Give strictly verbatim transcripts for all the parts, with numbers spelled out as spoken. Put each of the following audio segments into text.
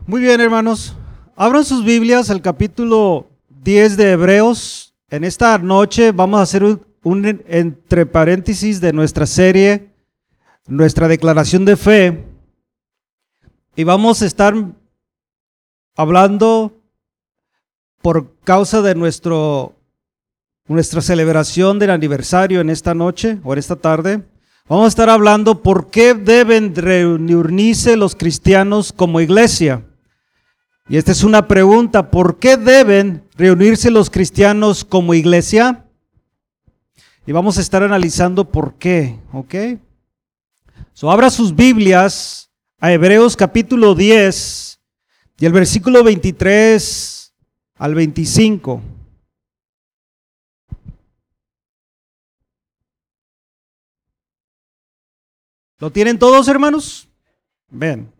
Muy bien, hermanos. Abran sus Biblias al capítulo diez de Hebreos. En esta noche vamos a hacer un, un entre paréntesis de nuestra serie, nuestra declaración de fe. Y vamos a estar hablando por causa de nuestro, nuestra celebración del aniversario en esta noche o en esta tarde. Vamos a estar hablando por qué deben reunirse los cristianos como iglesia. Y esta es una pregunta, ¿por qué deben reunirse los cristianos como iglesia? Y vamos a estar analizando por qué, ¿ok? So, abra sus Biblias a Hebreos capítulo diez y el versículo veintitrés al veinticinco. ¿Lo tienen todos, hermanos? Ven.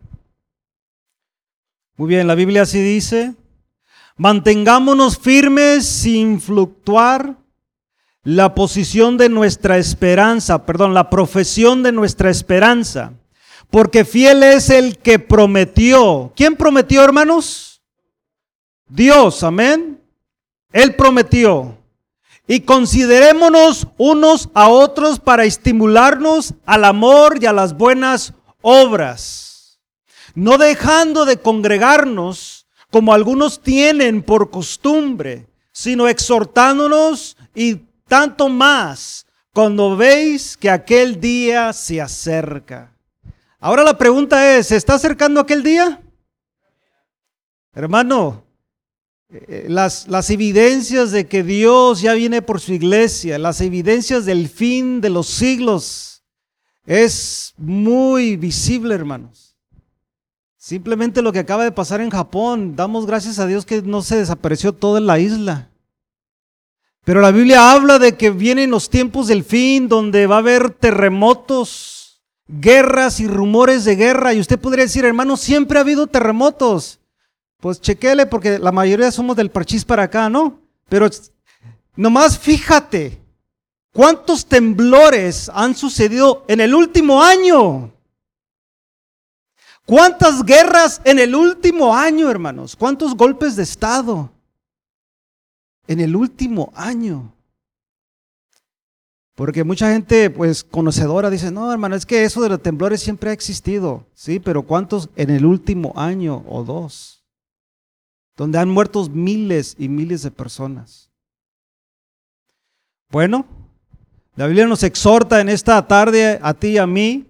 Muy bien, la Biblia así dice: mantengámonos firmes sin fluctuar la posición de nuestra esperanza, perdón, la profesión de nuestra esperanza, porque fiel es el que prometió. ¿Quién prometió, hermanos? Dios, amén. Él prometió. Y considerémonos unos a otros para estimularnos al amor y a las buenas obras, no dejando de congregarnos como algunos tienen por costumbre, sino exhortándonos, y tanto más cuando veis que aquel día se acerca. Ahora la pregunta es, ¿se está acercando aquel día? Hermano, Las, las evidencias de que Dios ya viene por su iglesia, las evidencias del fin de los siglos, es muy visible, hermanos. Simplemente lo que acaba de pasar en Japón, damos gracias a Dios que no se desapareció toda la isla. Pero la Biblia habla de que vienen los tiempos del fin, donde va a haber terremotos, guerras y rumores de guerra. Y usted podría decir, hermano, siempre ha habido terremotos. Pues chequele, porque la mayoría somos del parchís para acá, ¿no? Pero nomás fíjate, ¿cuántos temblores han sucedido en el último año? ¿Cuántas guerras en el último año, hermanos? ¿Cuántos golpes de estado en el último año? Porque mucha gente, pues, conocedora dice, no, hermano, es que eso de los temblores siempre ha existido. Sí, pero ¿cuántos en el último año o dos? Donde han muerto miles y miles de personas. Bueno, la Biblia nos exhorta en esta tarde a ti y a mí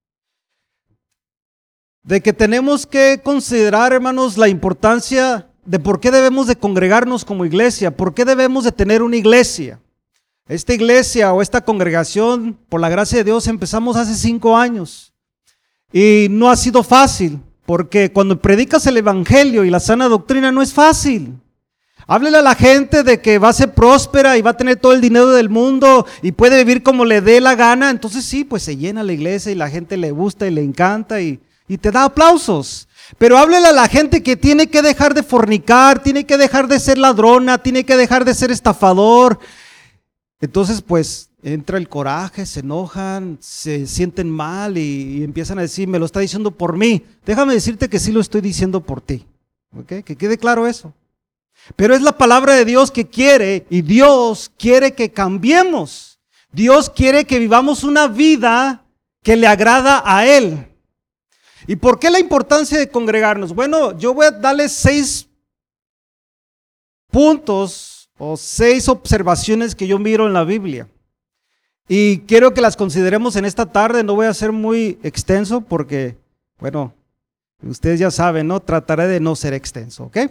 de que tenemos que considerar, hermanos, la importancia de por qué debemos de congregarnos como iglesia, por qué debemos de tener una iglesia. Esta iglesia o esta congregación, por la gracia de Dios, empezamos hace cinco años y no ha sido fácil. Porque cuando predicas el evangelio y la sana doctrina no es fácil. Háblele a la gente de que va a ser próspera y va a tener todo el dinero del mundo y puede vivir como le dé la gana. Entonces sí, pues se llena la iglesia y la gente le gusta y le encanta y, y te da aplausos. Pero háblele a la gente que tiene que dejar de fornicar, tiene que dejar de ser ladrona, tiene que dejar de ser estafador. Entonces pues entra el coraje, se enojan, se sienten mal y, y empiezan a decir, me lo está diciendo por mí. Déjame decirte que sí lo estoy diciendo por ti. ¿Okay? Que quede claro eso. Pero es la palabra de Dios que quiere, y Dios quiere que cambiemos. Dios quiere que vivamos una vida que le agrada a Él. ¿Y por qué la importancia de congregarnos? Bueno, yo voy a darles seis puntos o seis observaciones que yo miro en la Biblia. Y quiero que las consideremos en esta tarde. No voy a ser muy extenso porque, bueno, ustedes ya saben, ¿no? Trataré de no ser extenso, ¿ok?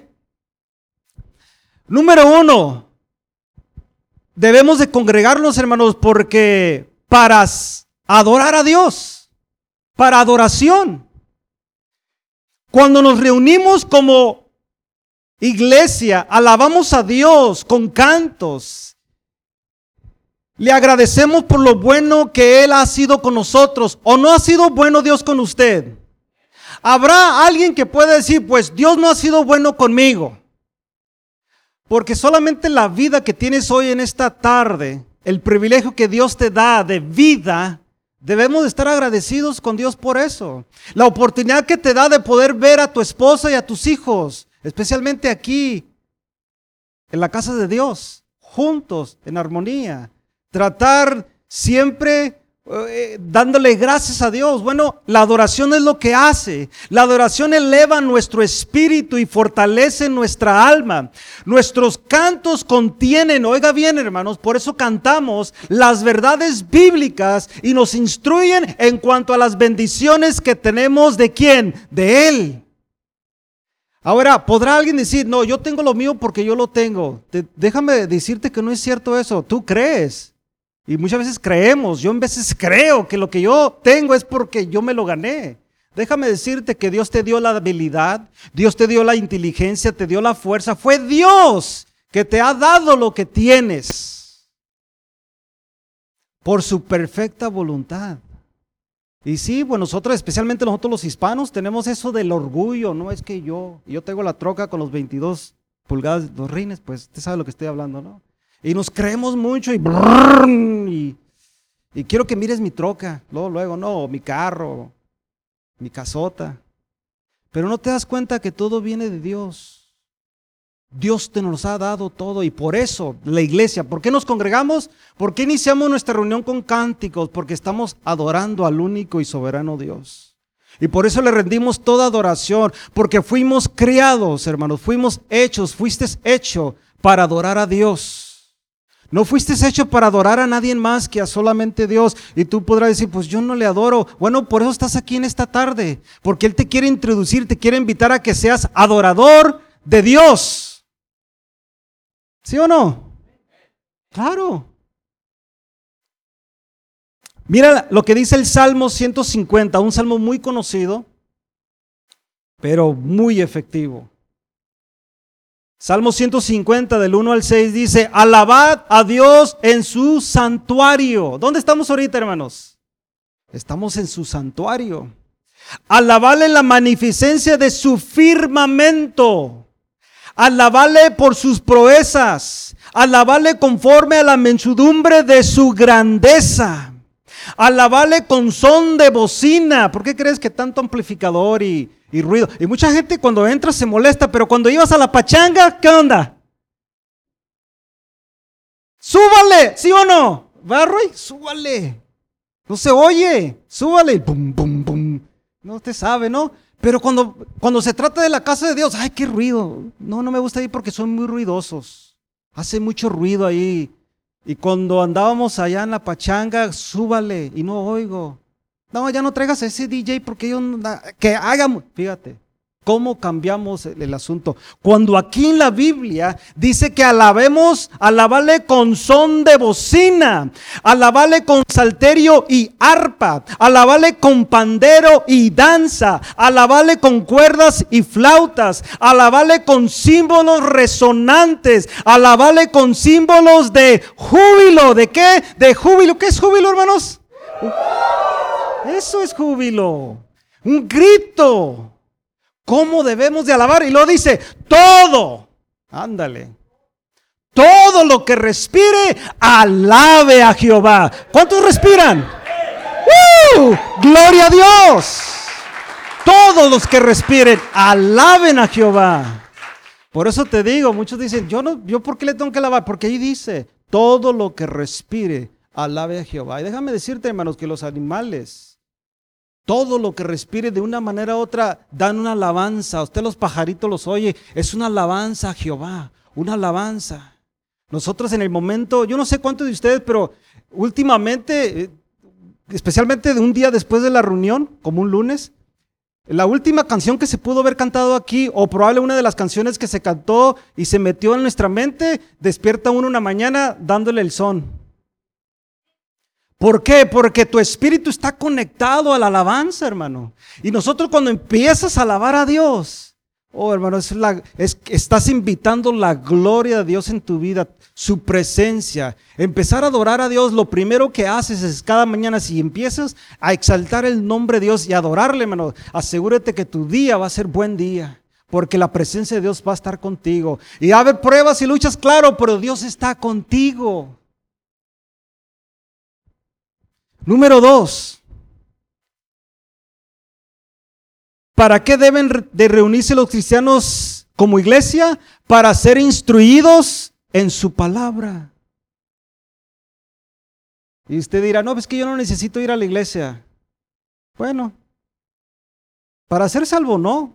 Número uno, debemos de congregarnos, hermanos, porque para adorar a Dios, para adoración. Cuando nos reunimos como iglesia, alabamos a Dios con cantos. Le agradecemos por lo bueno que Él ha sido con nosotros. ¿O no ha sido bueno Dios con usted? Habrá alguien que pueda decir, pues Dios no ha sido bueno conmigo. Porque solamente la vida que tienes hoy en esta tarde, el privilegio que Dios te da de vida, Debemos de estar agradecidos con Dios por eso. La oportunidad que te da de poder ver a tu esposa y a tus hijos, especialmente aquí, en la casa de Dios, juntos, en armonía. Tratar siempre eh, dándole gracias a Dios. Bueno, la adoración es lo que hace. La adoración eleva nuestro espíritu y fortalece nuestra alma. Nuestros cantos contienen, oiga bien hermanos, por eso cantamos las verdades bíblicas y nos instruyen en cuanto a las bendiciones que tenemos de quién, de Él. Ahora, ¿podrá alguien decir, no, yo tengo lo mío porque yo lo tengo? Te, déjame decirte que no es cierto eso. Tú crees. Y muchas veces creemos. Yo en veces creo que lo que yo tengo es porque yo me lo gané. Déjame decirte que Dios te dio la habilidad, Dios te dio la inteligencia, te dio la fuerza. Fue Dios que te ha dado lo que tienes por su perfecta voluntad. Y sí, pues nosotros, especialmente nosotros los hispanos, tenemos eso del orgullo. No es que yo, yo tengo la troca con los veintidós pulgadas, los rines, pues usted sabe lo que estoy hablando, ¿no? Y nos creemos mucho y, brrr, y, y quiero que mires mi troca, luego, luego, no, mi carro, mi casota. Pero no te das cuenta que todo viene de Dios. Dios te nos ha dado todo y por eso la iglesia, ¿por qué nos congregamos? ¿Por qué iniciamos nuestra reunión con cánticos? Porque estamos adorando al único y soberano Dios. Y por eso le rendimos toda adoración, porque fuimos criados, hermanos, fuimos hechos, fuiste hecho para adorar a Dios. No fuiste hecho para adorar a nadie más que a solamente Dios. Y tú podrás decir, pues yo no le adoro. Bueno, por eso estás aquí en esta tarde, porque Él te quiere introducir, te quiere invitar a que seas adorador de Dios. ¿Sí o no? Claro. Mira lo que dice el Salmo ciento cincuenta, un salmo muy conocido, pero muy efectivo. Salmo ciento cincuenta del uno al seis dice, alabad a Dios en su santuario. ¿Dónde estamos ahorita, hermanos? Estamos en su santuario. Alabadle la magnificencia de su firmamento. Alabale por sus proezas, alabale conforme a la menudumbre de su grandeza, alabale con son de bocina. ¿Por qué crees que tanto amplificador y, y ruido? Y mucha gente cuando entra se molesta, pero cuando ibas a la pachanga, ¿qué onda? ¡Súbale! ¿Sí o no? ¿Va, Roy? ¡Súbale! No se oye, súbale. Pum, pum, pum. No, usted sabe, ¿no? Pero cuando, cuando se trata de la casa de Dios, ¡ay, qué ruido! No, no me gusta ir porque son muy ruidosos. Hace mucho ruido ahí. Y cuando andábamos allá en la pachanga, súbale y no oigo. No, ya no traigas a ese D J porque yo, que hagamos. Fíjate, ¿cómo cambiamos el, el asunto? Cuando aquí en la Biblia dice que alabemos, alabale con son de bocina, alabale con salterio y arpa, alabale con pandero y danza, alabale con cuerdas y flautas, alabale con símbolos resonantes, alabale con símbolos de júbilo. ¿De qué? De júbilo. ¿Qué es júbilo, hermanos? Eso es júbilo. Un grito. ¿Cómo debemos de alabar? Y lo dice, todo, ándale, todo lo que respire, alabe a Jehová. ¿Cuántos respiran? ¡Uh! ¡Gloria a Dios! Todos los que respiren, alaben a Jehová. Por eso te digo, muchos dicen, yo no, yo ¿por qué le tengo que alabar? Porque ahí dice, todo lo que respire, alabe a Jehová. Y déjame decirte, hermanos, que los animales, todo lo que respire de una manera u otra dan una alabanza. Usted los pajaritos los oye, es una alabanza a Jehová, una alabanza. Nosotros en el momento, yo no sé cuántos de ustedes, pero últimamente, especialmente de un día después de la reunión, como un lunes, la última canción que se pudo haber cantado aquí, o probable una de las canciones que se cantó y se metió en nuestra mente, despierta uno una mañana dándole el son. ¿Por qué? Porque tu espíritu está conectado a la alabanza, hermano. Y nosotros cuando empiezas a alabar a Dios, oh hermano, es la, es, estás invitando la gloria de Dios en tu vida, su presencia. Empezar a adorar a Dios, lo primero que haces es cada mañana, si empiezas a exaltar el nombre de Dios y adorarle, hermano, asegúrate que tu día va a ser buen día. Porque la presencia de Dios va a estar contigo. Y va a haber pruebas y luchas, claro, pero Dios está contigo. Número dos. ¿Para qué deben de reunirse los cristianos como iglesia? Para ser instruidos en su palabra. Y usted dirá, no, es que yo no necesito ir a la iglesia. Bueno, para ser salvo no.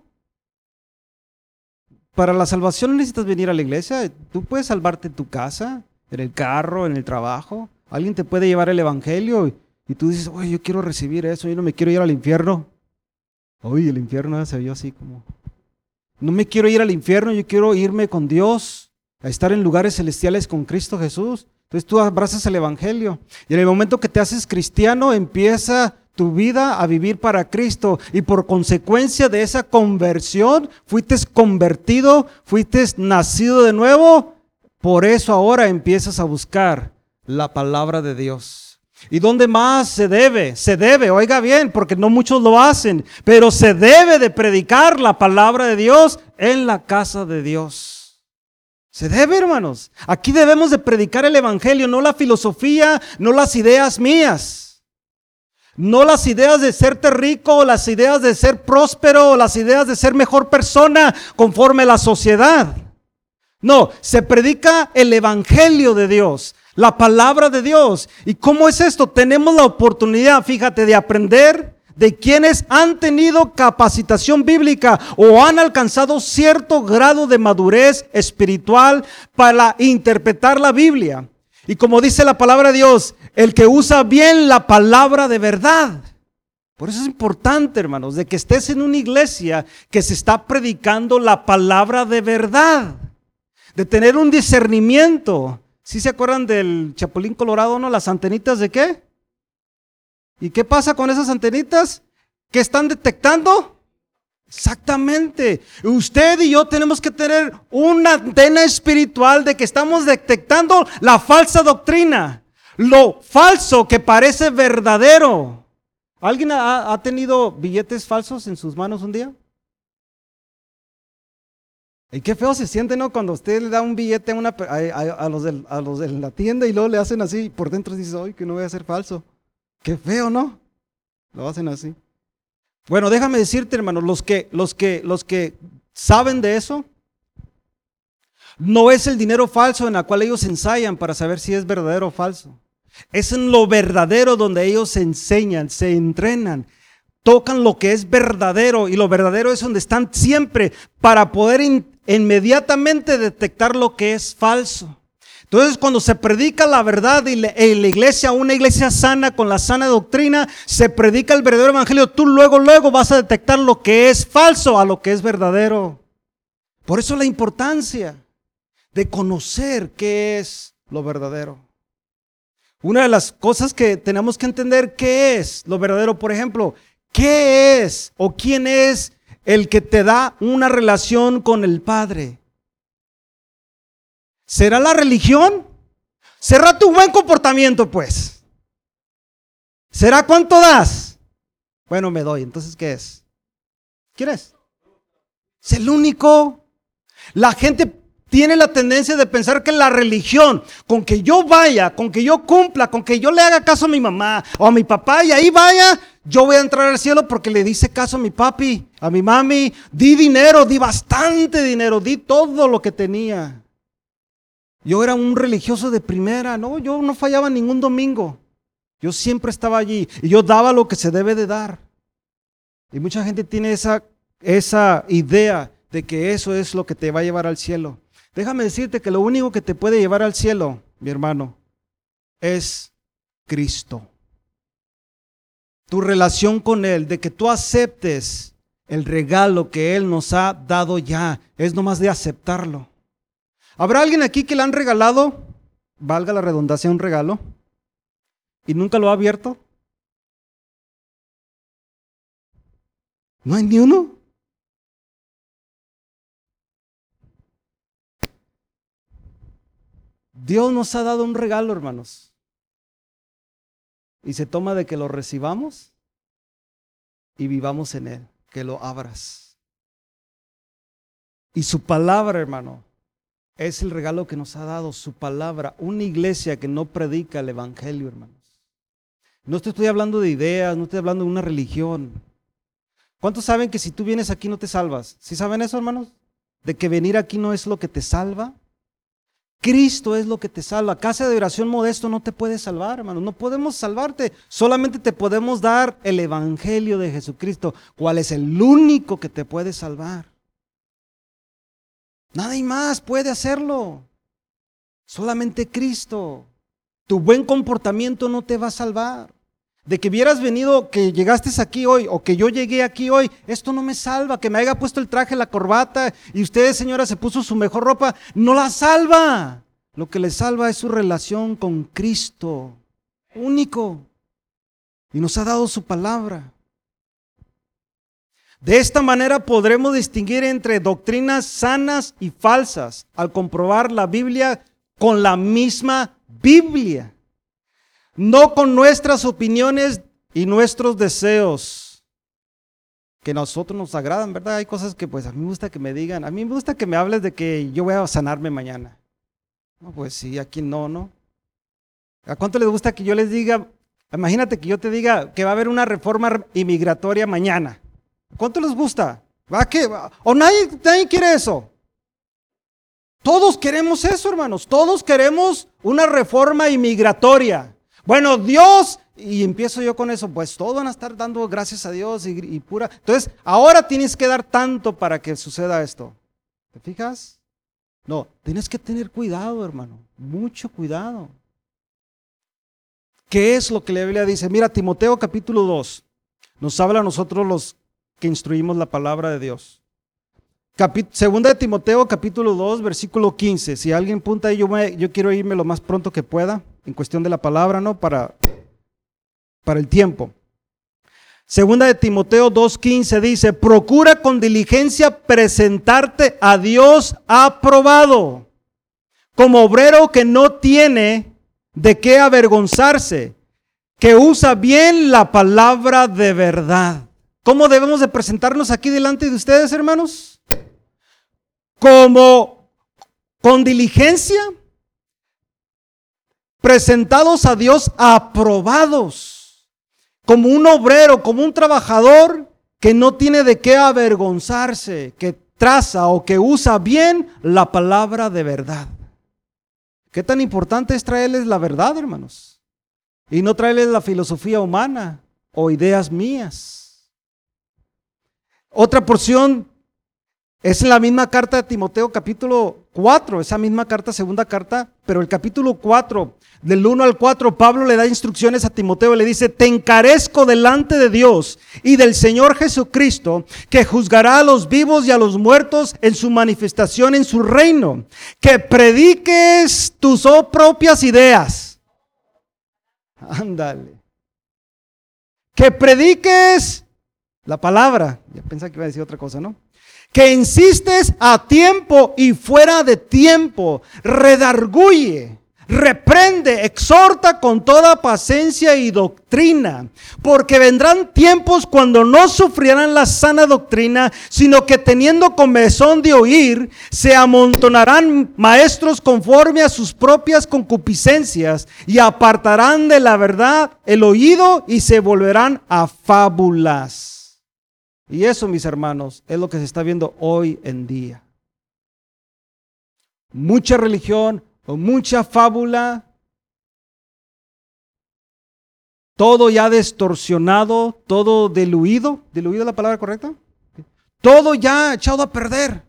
Para la salvación no necesitas venir a la iglesia. Tú puedes salvarte en tu casa, en el carro, en el trabajo. Alguien te puede llevar el evangelio y, y tú dices, oye, yo quiero recibir eso, yo no me quiero ir al infierno. Oye, el infierno se vio así como... No me quiero ir al infierno, yo quiero irme con Dios, a estar en lugares celestiales con Cristo Jesús. Entonces tú abrazas el evangelio. Y en el momento que te haces cristiano, empieza tu vida a vivir para Cristo. Y por consecuencia de esa conversión, fuiste convertido, fuiste nacido de nuevo. Por eso ahora empiezas a buscar la palabra de Dios. ¿Y dónde más se debe? Se debe, oiga bien, porque no muchos lo hacen, pero se debe de predicar la palabra de Dios en la casa de Dios. Se debe, hermanos. Aquí debemos de predicar el evangelio, no la filosofía, no las ideas mías. No las ideas de serte rico, las ideas de ser próspero, las ideas de ser mejor persona conforme a la sociedad. No, se predica el evangelio de Dios, la palabra de Dios. ¿Y cómo es esto? Tenemos la oportunidad, fíjate, de aprender de quienes han tenido capacitación bíblica o han alcanzado cierto grado de madurez espiritual para interpretar la Biblia. Y como dice la palabra de Dios, el que usa bien la palabra de verdad. Por eso es importante, hermanos, de que estés en una iglesia que se está predicando la palabra de verdad. De tener un discernimiento. ¿Sí se acuerdan del Chapulín Colorado, no? ¿Las antenitas de qué? ¿Y qué pasa con esas antenitas? ¿Qué están detectando? Exactamente. Usted y yo tenemos que tener una antena espiritual de que estamos detectando la falsa doctrina. Lo falso que parece verdadero. ¿Alguien ha, ha tenido billetes falsos en sus manos un día? Y qué feo se siente, ¿no? Cuando usted le da un billete a, una, a, a, a, los de, a los de la tienda y luego le hacen así y por dentro dice, ay, que no voy a ser falso. Qué feo, ¿no? Lo hacen así. Bueno, déjame decirte, hermanos, los que, los que, los que saben de eso, no es el dinero falso en el cual ellos ensayan para saber si es verdadero o falso. Es en lo verdadero donde ellos se enseñan, se entrenan. Tocan lo que es verdadero y lo verdadero es donde están siempre para poder in, inmediatamente detectar lo que es falso. Entonces cuando se predica la verdad y la, en la iglesia, una iglesia sana con la sana doctrina, se predica el verdadero evangelio, tú luego, luego vas a detectar lo que es falso a lo que es verdadero. Por eso la importancia de conocer qué es lo verdadero. Una de las cosas que tenemos que entender qué es lo verdadero, por ejemplo, ¿qué es o quién es el que te da una relación con el Padre? ¿Será la religión? ¿Será tu buen comportamiento, pues? ¿Será cuánto das? Bueno, me doy. Entonces, ¿qué es? ¿Quién es? Es el único. La gente tiene la tendencia de pensar que la religión, con que yo vaya, con que yo cumpla, con que yo le haga caso a mi mamá o a mi papá y ahí vaya, yo voy a entrar al cielo porque le hice caso a mi papi, a mi mami, di dinero, di bastante dinero, di todo lo que tenía. Yo era un religioso de primera, no, yo no fallaba ningún domingo. Yo siempre estaba allí y yo daba lo que se debe de dar. Y mucha gente tiene esa, esa idea de que eso es lo que te va a llevar al cielo. Déjame decirte que lo único que te puede llevar al cielo, mi hermano, es Cristo. Tu relación con Él, de que tú aceptes el regalo que Él nos ha dado ya, es nomás de aceptarlo. ¿Habrá alguien aquí que le han regalado, valga la redundancia, un regalo, y nunca lo ha abierto? ¿No hay ni uno? Dios nos ha dado un regalo, hermanos. Y se toma de que lo recibamos y vivamos en Él, que lo abras. Y su palabra, hermano, es el regalo que nos ha dado su palabra. Una iglesia que no predica el evangelio, hermanos. No te estoy hablando de ideas, no estoy hablando de una religión. ¿Cuántos saben que si tú vienes aquí no te salvas? ¿Sí saben eso, hermanos? De que venir aquí no es lo que te salva. Cristo es lo que te salva. Casa de oración Modesto no te puede salvar, hermanos. No podemos salvarte. Solamente te podemos dar el evangelio de Jesucristo, cuál es el único que te puede salvar. Nadie más puede hacerlo. Solamente Cristo. Tu buen comportamiento no te va a salvar. De que hubieras venido, que llegaste aquí hoy, o que yo llegué aquí hoy, esto no me salva. Que me haya puesto el traje, la corbata, y usted, señora, se puso su mejor ropa, no la salva. Lo que le salva es su relación con Cristo, único. Y nos ha dado su palabra. De esta manera podremos distinguir entre doctrinas sanas y falsas, al comprobar la Biblia con la misma Biblia. No con nuestras opiniones y nuestros deseos, que a nosotros nos agradan, ¿verdad? Hay cosas que pues a mí me gusta que me digan, a mí me gusta que me hables de que yo voy a sanarme mañana. No, pues sí, aquí no, ¿no? ¿A cuánto les gusta que yo les diga, imagínate que yo te diga que va a haber una reforma inmigratoria mañana? ¿A cuánto les gusta? ¿Va a qué? ¿O nadie, nadie quiere eso? Todos queremos eso, hermanos, todos queremos una reforma inmigratoria. Bueno, Dios, y empiezo yo con eso, pues todos van a estar dando gracias a Dios y, y pura. Entonces, ahora tienes que dar tanto para que suceda esto. ¿Te fijas? No, tienes que tener cuidado, hermano, mucho cuidado. ¿Qué es lo que la Biblia dice? Mira, Timoteo capítulo dos, nos habla a nosotros los que instruimos la palabra de Dios. Capit- Segunda de Timoteo capítulo dos, versículo quince. Si alguien apunta ahí, yo, me, yo quiero irme lo más pronto que pueda. En cuestión de la palabra, ¿no? Para, para el tiempo. Segunda de Timoteo dos quince dice, procura con diligencia presentarte a Dios aprobado, como obrero que no tiene de qué avergonzarse, que usa bien la palabra de verdad. ¿Cómo debemos de presentarnos aquí delante de ustedes, hermanos? Como con diligencia, presentados a Dios aprobados, como un obrero, como un trabajador que no tiene de qué avergonzarse, que traza o que usa bien la palabra de verdad. ¿Qué tan importante es traerles la verdad, hermanos? Y no traerles la filosofía humana o ideas mías. Otra porción es en la misma carta de Timoteo capítulo cuatro, esa misma carta, segunda carta, pero el capítulo cuatro, del uno al cuatro, Pablo le da instrucciones a Timoteo y le dice, te encarezco delante de Dios y del Señor Jesucristo, que juzgará a los vivos y a los muertos en su manifestación en su reino, que prediques tus oh, propias ideas. Ándale. Que prediques la palabra. Ya pensaba que iba a decir otra cosa, ¿no? Que insistes a tiempo y fuera de tiempo, redarguye, reprende, exhorta con toda paciencia y doctrina, porque vendrán tiempos cuando no sufrirán la sana doctrina, sino que teniendo comezón de oír, se amontonarán maestros conforme a sus propias concupiscencias y apartarán de la verdad el oído y se volverán a fábulas. Y eso, mis hermanos, es lo que se está viendo hoy en día. Mucha religión o mucha fábula, todo ya distorsionado, todo diluido. ¿Diluido es la palabra correcta? Todo ya echado a perder.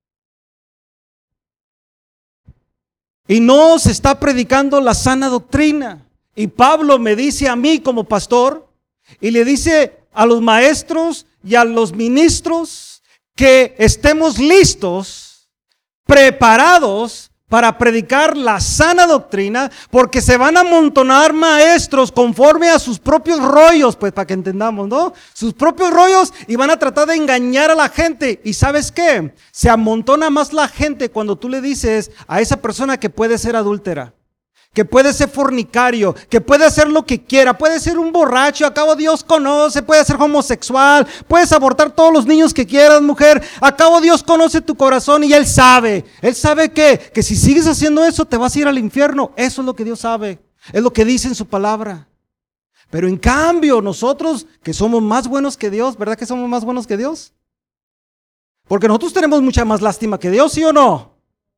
Y no se está predicando la sana doctrina. Y Pablo me dice a mí como pastor, y le dice a los maestros y a los ministros que estemos listos, preparados para predicar la sana doctrina, porque se van a amontonar maestros conforme a sus propios rollos, pues para que entendamos, ¿no? Sus propios rollos, y van a tratar de engañar a la gente. ¿Y sabes qué? Se amontona más la gente cuando tú le dices a esa persona que puede ser adúltera, que puede ser fornicario, que puede hacer lo que quiera, puede ser un borracho, a cabo Dios conoce, puede ser homosexual, puedes abortar todos los niños que quieras, mujer, a cabo Dios conoce tu corazón y Él sabe, Él sabe que, que si sigues haciendo eso te vas a ir al infierno. Eso es lo que Dios sabe, es lo que dice en su palabra. Pero en cambio, nosotros que somos más buenos que Dios, ¿verdad que somos más buenos que Dios? Porque nosotros tenemos mucha más lástima que Dios, ¿sí o no?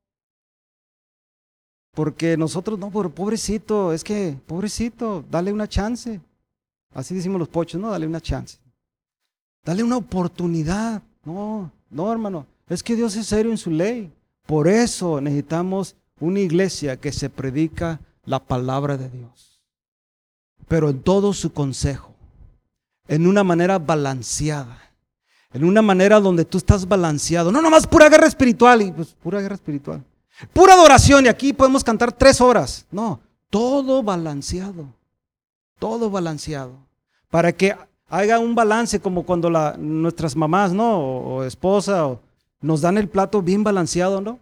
Porque nosotros, no, pero pobrecito, es que, pobrecito, dale una chance. Así decimos los pochos, no, dale una chance. Dale una oportunidad. No, no, hermano, es que Dios es serio en su ley. Por eso necesitamos una iglesia que se predica la palabra de Dios, pero en todo su consejo, en una manera balanceada, en una manera donde tú estás balanceado. No nomás pura guerra espiritual, y pues pura guerra espiritual. Pura adoración y aquí podemos cantar tres horas. No, todo balanceado, todo balanceado. Para que haga un balance como cuando la, nuestras mamás, ¿no? O, o esposa, o, nos dan el plato bien balanceado, ¿no?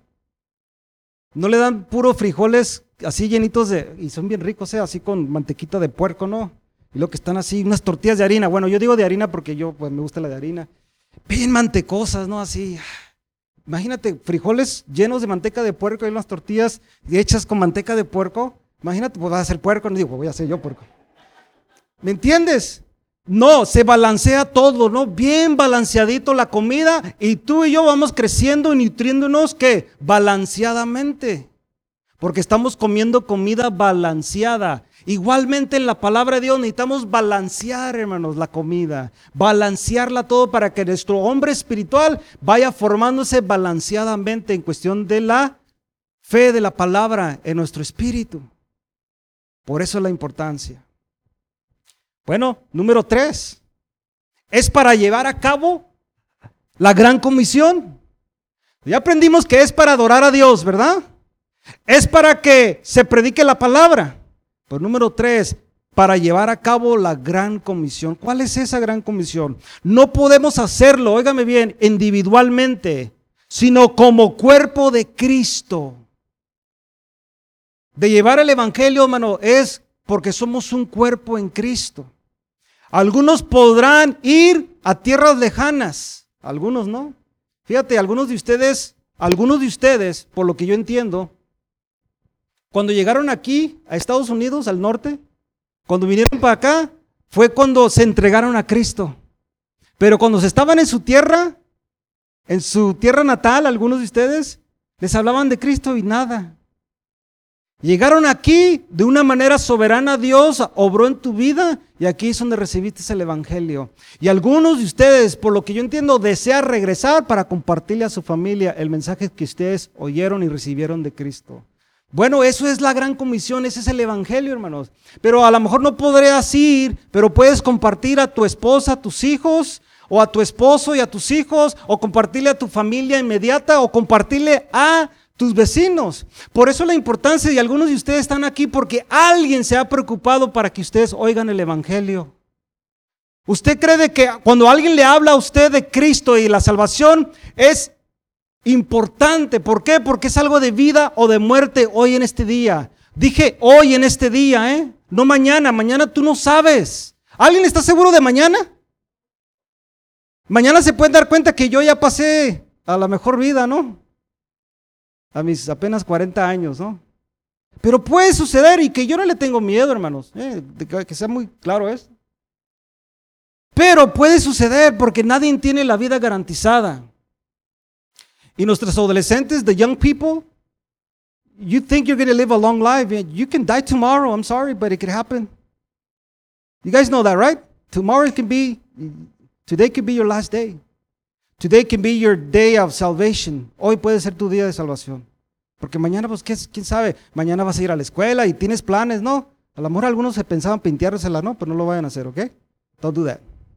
No le dan puro frijoles así llenitos de, y son bien ricos, ¿eh? Así con mantequita de puerco, ¿no? Y lo que están así, unas tortillas de harina. Bueno, yo digo de harina porque yo pues me gusta la de harina. Bien mantecosas, ¿no? Así. Imagínate, frijoles llenos de manteca de puerco y unas tortillas hechas con manteca de puerco. Imagínate, pues vas a ser puerco, no digo, voy a ser yo puerco. ¿Me entiendes? No, se balancea todo, ¿no? Bien balanceadito la comida y tú y yo vamos creciendo y nutriéndonos, ¿qué? Balanceadamente. Porque estamos comiendo comida balanceada. Igualmente en la palabra de Dios necesitamos balancear, hermanos, la comida. Balancearla todo para que nuestro hombre espiritual vaya formándose balanceadamente en cuestión de la fe de la palabra en nuestro espíritu. Por eso es la importancia. Bueno, número tres. Es para llevar a cabo la gran comisión. Ya aprendimos que es para adorar a Dios, ¿verdad? Es para que se predique la palabra. Pero número tres, para llevar a cabo la gran comisión. ¿Cuál es esa gran comisión? No podemos hacerlo, óigame bien, individualmente, sino como cuerpo de Cristo. De llevar el evangelio, hermano, es porque somos un cuerpo en Cristo. Algunos podrán ir a tierras lejanas, algunos no. Fíjate, algunos de ustedes, algunos de ustedes, por lo que yo entiendo, cuando llegaron aquí a Estados Unidos, al norte, cuando vinieron para acá, fue cuando se entregaron a Cristo. Pero cuando se estaban en su tierra, en su tierra natal, algunos de ustedes, les hablaban de Cristo y nada. Llegaron aquí de una manera soberana, Dios obró en tu vida y aquí es donde recibiste el evangelio. Y algunos de ustedes, por lo que yo entiendo, desean regresar para compartirle a su familia el mensaje que ustedes oyeron y recibieron de Cristo. Bueno, eso es la gran comisión, ese es el evangelio, hermanos. Pero a lo mejor no podrías ir, pero puedes compartir a tu esposa, a tus hijos, o a tu esposo y a tus hijos, o compartirle a tu familia inmediata, o compartirle a tus vecinos. Por eso la importancia, y algunos de ustedes están aquí porque alguien se ha preocupado para que ustedes oigan el evangelio. ¿Usted cree de que cuando alguien le habla a usted de Cristo y la salvación es importante? ¿Por qué? Porque es algo de vida o de muerte hoy en este día. Dije hoy en este día, ¿eh? No mañana, mañana tú no sabes. ¿Alguien está seguro de mañana? Mañana se pueden dar cuenta que yo ya pasé a la mejor vida, ¿no? A mis apenas cuarenta años, ¿no? Pero puede suceder y que yo no le tengo miedo, hermanos, eh, de que sea muy claro esto. Pero puede suceder porque nadie tiene la vida garantizada. Y nuestros adolescentes, the young people, you think you're going to live a long life. You can die tomorrow, I'm sorry, but it could happen. You guys know that, right? Tomorrow it can be, today could be your last day. Today can be your day of salvation. Hoy puede ser tu día de salvación. Porque mañana, pues, ¿quién sabe? Mañana vas a ir a la escuela y tienes planes, ¿no? A lo mejor algunos se pensaban pinteársela, ¿no? Pero no lo vayan a hacer, ¿ok? Don't do that.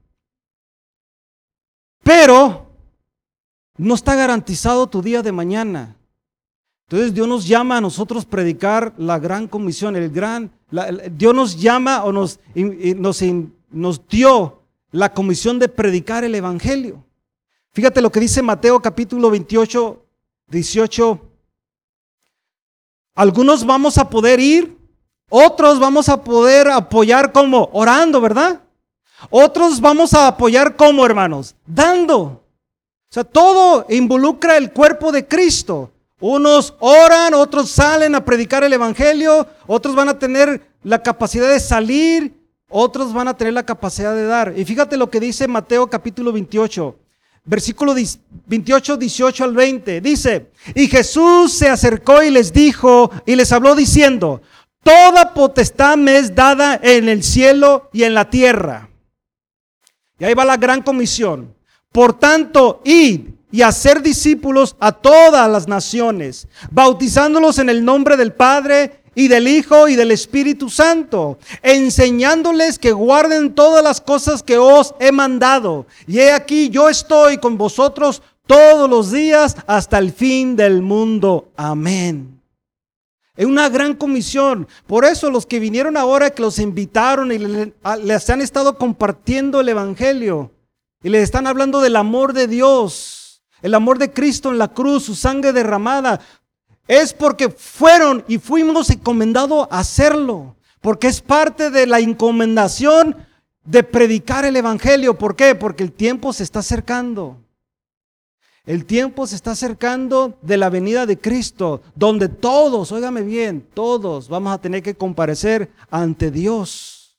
Pero no está garantizado tu día de mañana. Entonces Dios nos llama a nosotros predicar la gran comisión, el gran, la, el, Dios nos llama o nos, y, nos, y, nos dio la comisión de predicar el evangelio. Fíjate lo que dice Mateo capítulo veintiocho, dieciocho. Algunos vamos a poder ir, otros vamos a poder apoyar como orando, ¿verdad? Otros vamos a apoyar como, hermanos, dando. O sea, todo involucra el cuerpo de Cristo. Unos oran, otros salen a predicar el evangelio, otros van a tener la capacidad de salir, otros van a tener la capacidad de dar. Y fíjate lo que dice Mateo capítulo veintiocho, versículo veintiocho, dieciocho al veinte. Dice, y Jesús se acercó y les dijo, y les habló diciendo, toda potestad me es dada en el cielo y en la tierra. Y ahí va la gran comisión. Por tanto, id y hacer discípulos a todas las naciones, bautizándolos en el nombre del Padre y del Hijo y del Espíritu Santo, enseñándoles que guarden todas las cosas que os he mandado. Y he aquí, yo estoy con vosotros todos los días hasta el fin del mundo. Amén. Es una gran comisión. Por eso los que vinieron ahora, que los invitaron y les han estado compartiendo el Evangelio y les están hablando del amor de Dios, el amor de Cristo en la cruz, su sangre derramada, es porque fueron y fuimos encomendados a hacerlo, porque es parte de la encomendación de predicar el Evangelio. ¿Por qué? Porque el tiempo se está acercando. El tiempo se está acercando de la venida de Cristo, donde todos, óigame bien, todos vamos a tener que comparecer ante Dios.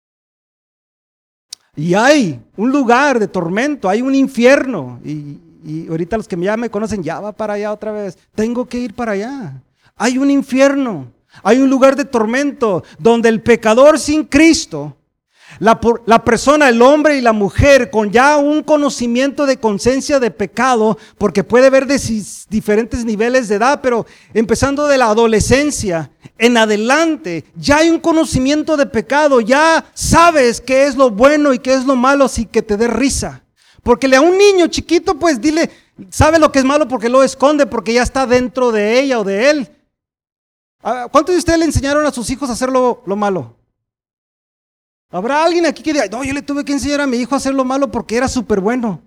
Y hay un lugar de tormento, hay un infierno. Y, y ahorita los que ya me conocen, ya va para allá otra vez. Tengo que ir para allá. Hay un infierno, hay un lugar de tormento, donde el pecador sin Cristo, La, la persona, el hombre y la mujer con ya un conocimiento de conciencia de pecado, porque puede haber de diferentes niveles de edad, pero empezando de la adolescencia en adelante, ya hay un conocimiento de pecado, ya sabes qué es lo bueno y qué es lo malo, así que te dé risa. Porque a un niño chiquito, pues dile, sabe lo que es malo porque lo esconde, porque ya está dentro de ella o de él. ¿Cuántos de ustedes le enseñaron a sus hijos a hacer lo, lo malo? ¿Habrá alguien aquí que diga, no, yo le tuve que enseñar a mi hijo a hacer lo malo porque era súper bueno?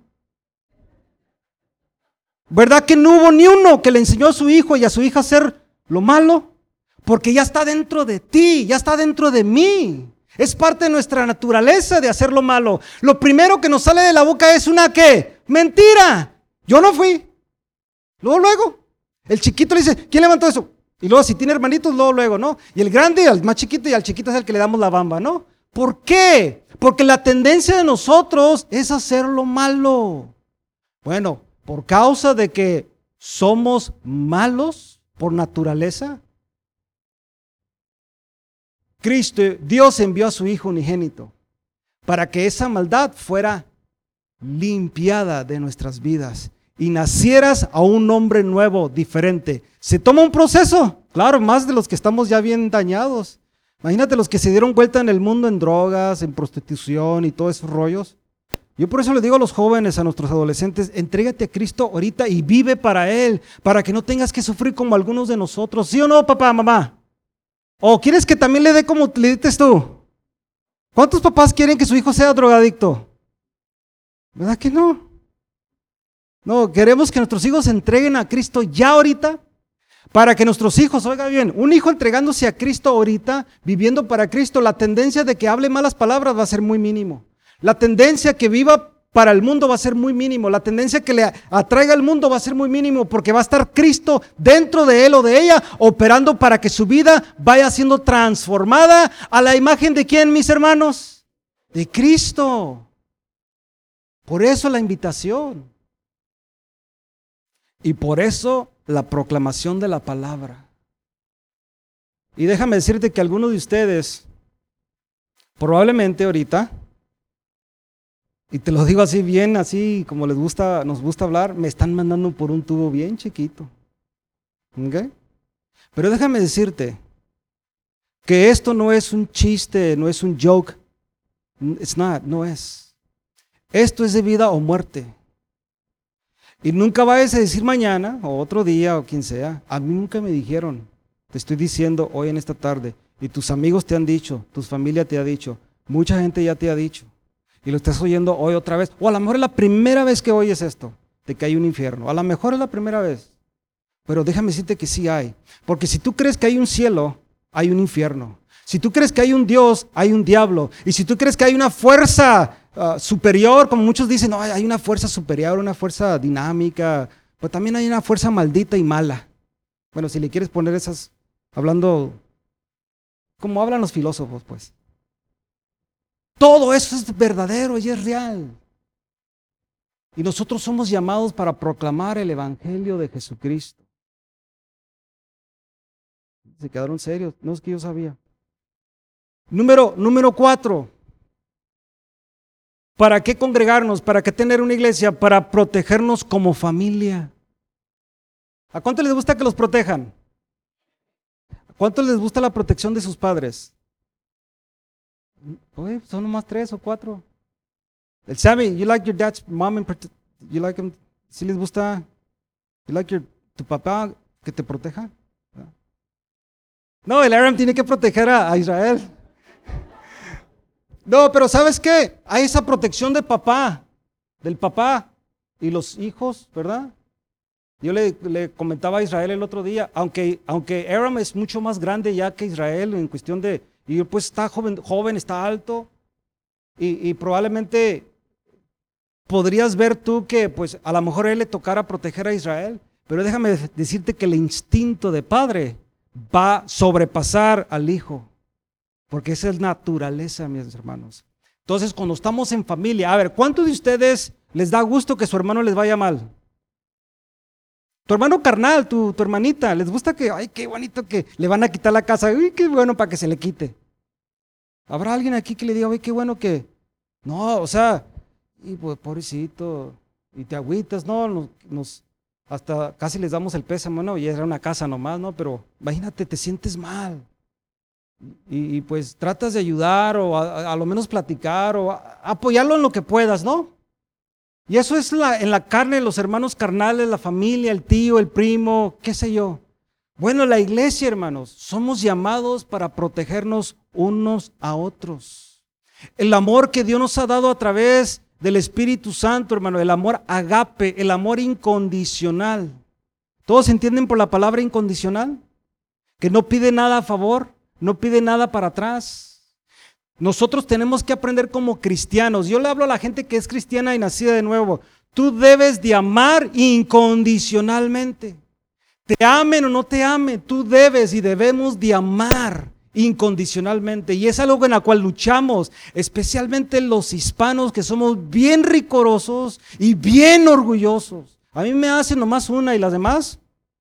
¿Verdad que no hubo ni uno que le enseñó a su hijo y a su hija a hacer lo malo? Porque ya está dentro de ti, ya está dentro de mí. Es parte de nuestra naturaleza de hacer lo malo. Lo primero que nos sale de la boca es una ¿qué? Mentira. Yo no fui. Luego, luego. El chiquito le dice, ¿quién levantó eso? Y luego si tiene hermanitos, luego, luego, ¿no? Y el grande, al más chiquito y al chiquito es el que le damos la bamba, ¿no? ¿Por qué? Porque la tendencia de nosotros es hacer lo malo. Bueno, por causa de que somos malos por naturaleza, Cristo, Dios envió a su Hijo unigénito para que esa maldad fuera limpiada de nuestras vidas y nacieras a un hombre nuevo, diferente. ¿Se toma un proceso? Claro, más de los que estamos ya bien dañados. Imagínate los que se dieron vuelta en el mundo en drogas, en prostitución y todos esos rollos. Yo por eso les digo a los jóvenes, a nuestros adolescentes, entrégate a Cristo ahorita y vive para Él, para que no tengas que sufrir como algunos de nosotros. ¿Sí o no, papá, mamá? ¿O quieres que también le dé como le dices tú? ¿Cuántos papás quieren que su hijo sea drogadicto? ¿Verdad que no? No, queremos que nuestros hijos se entreguen a Cristo ya ahorita, para que nuestros hijos, oiga bien, un hijo entregándose a Cristo ahorita, viviendo para Cristo, la tendencia de que hable malas palabras va a ser muy mínimo. La tendencia que viva para el mundo va a ser muy mínimo. La tendencia que le atraiga al mundo va a ser muy mínimo, porque va a estar Cristo dentro de él o de ella, operando para que su vida vaya siendo transformada a la imagen de ¿quién, mis hermanos? De Cristo. Por eso la invitación. Y por eso la proclamación de la palabra. Y déjame decirte que algunos de ustedes, probablemente ahorita, y te lo digo así bien, así como les gusta, nos gusta hablar, me están mandando por un tubo bien chiquito. ¿Okay? Pero déjame decirte que esto no es un chiste, no es un joke. It's not, no es. Esto es de vida o muerte. Y nunca vayas a decir mañana, o otro día, o quien sea, a mí nunca me dijeron. Te estoy diciendo hoy en esta tarde, y tus amigos te han dicho, tu familia te ha dicho, mucha gente ya te ha dicho, y lo estás oyendo hoy otra vez, o a lo mejor es la primera vez que oyes esto, de que hay un infierno, a lo mejor es la primera vez, pero déjame decirte que sí hay, porque si tú crees que hay un cielo, hay un infierno. Si tú crees que hay un Dios, hay un diablo. Y si tú crees que hay una fuerza uh, superior, como muchos dicen, no, hay una fuerza superior, una fuerza dinámica, pues también hay una fuerza maldita y mala. Bueno, si le quieres poner esas, hablando, como hablan los filósofos, pues. Todo eso es verdadero y es real. Y nosotros somos llamados para proclamar el Evangelio de Jesucristo. Se quedaron serios, no es que yo sabía. Número, número cuatro. ¿Para qué congregarnos? ¿Para qué tener una iglesia? Para protegernos como familia. ¿A cuánto les gusta que los protejan? ¿A cuánto les gusta la protección de sus padres? Oye, son nomás tres o cuatro. El Sammy, you like your dad's mom and prote- you like him? ¿Sí les gusta? You like your, tu papá que te proteja? No, el Aram tiene que proteger a, a Israel. No, pero ¿sabes qué? Hay esa protección de papá, del papá y los hijos, ¿verdad? Yo le, le comentaba a Israel el otro día, aunque, aunque Aram es mucho más grande ya que Israel en cuestión de, y pues está joven, joven está alto, y, y probablemente podrías ver tú que pues a lo mejor a él le tocara proteger a Israel, pero déjame decirte que el instinto de padre va a sobrepasar al hijo, porque esa es naturaleza, mis hermanos. Entonces, cuando estamos en familia, a ver, ¿cuántos de ustedes les da gusto que su hermano les vaya mal? Tu hermano carnal, tu, tu hermanita, les gusta que, ay, qué bonito que le van a quitar la casa, uy, qué bueno para que se le quite. ¿Habrá alguien aquí que le diga, uy, qué bueno que, no, o sea, y pues, pobrecito, y te agüitas, no, nos, nos, hasta casi les damos el pésame, no, y era una casa nomás, no, pero imagínate, te sientes mal. Y, y pues tratas de ayudar o a, a lo menos platicar o a, apoyarlo en lo que puedas, ¿no? Y eso es la, en la carne, los hermanos carnales, la familia, el tío, el primo, qué sé yo. Bueno, la iglesia, hermanos, somos llamados para protegernos unos a otros. El amor que Dios nos ha dado a través del Espíritu Santo, hermano, el amor agape, el amor incondicional. ¿Todos entienden por la palabra incondicional? Que no pide nada a favor, no pide nada para atrás. Nosotros tenemos que aprender como cristianos. Yo le hablo a la gente que es cristiana y nacida de nuevo. Tú debes de amar incondicionalmente. Te amen o no te amen, tú debes y debemos de amar incondicionalmente. Y es algo en la cual luchamos, especialmente los hispanos que somos bien rigorosos y bien orgullosos. A mí me hacen nomás una y las demás.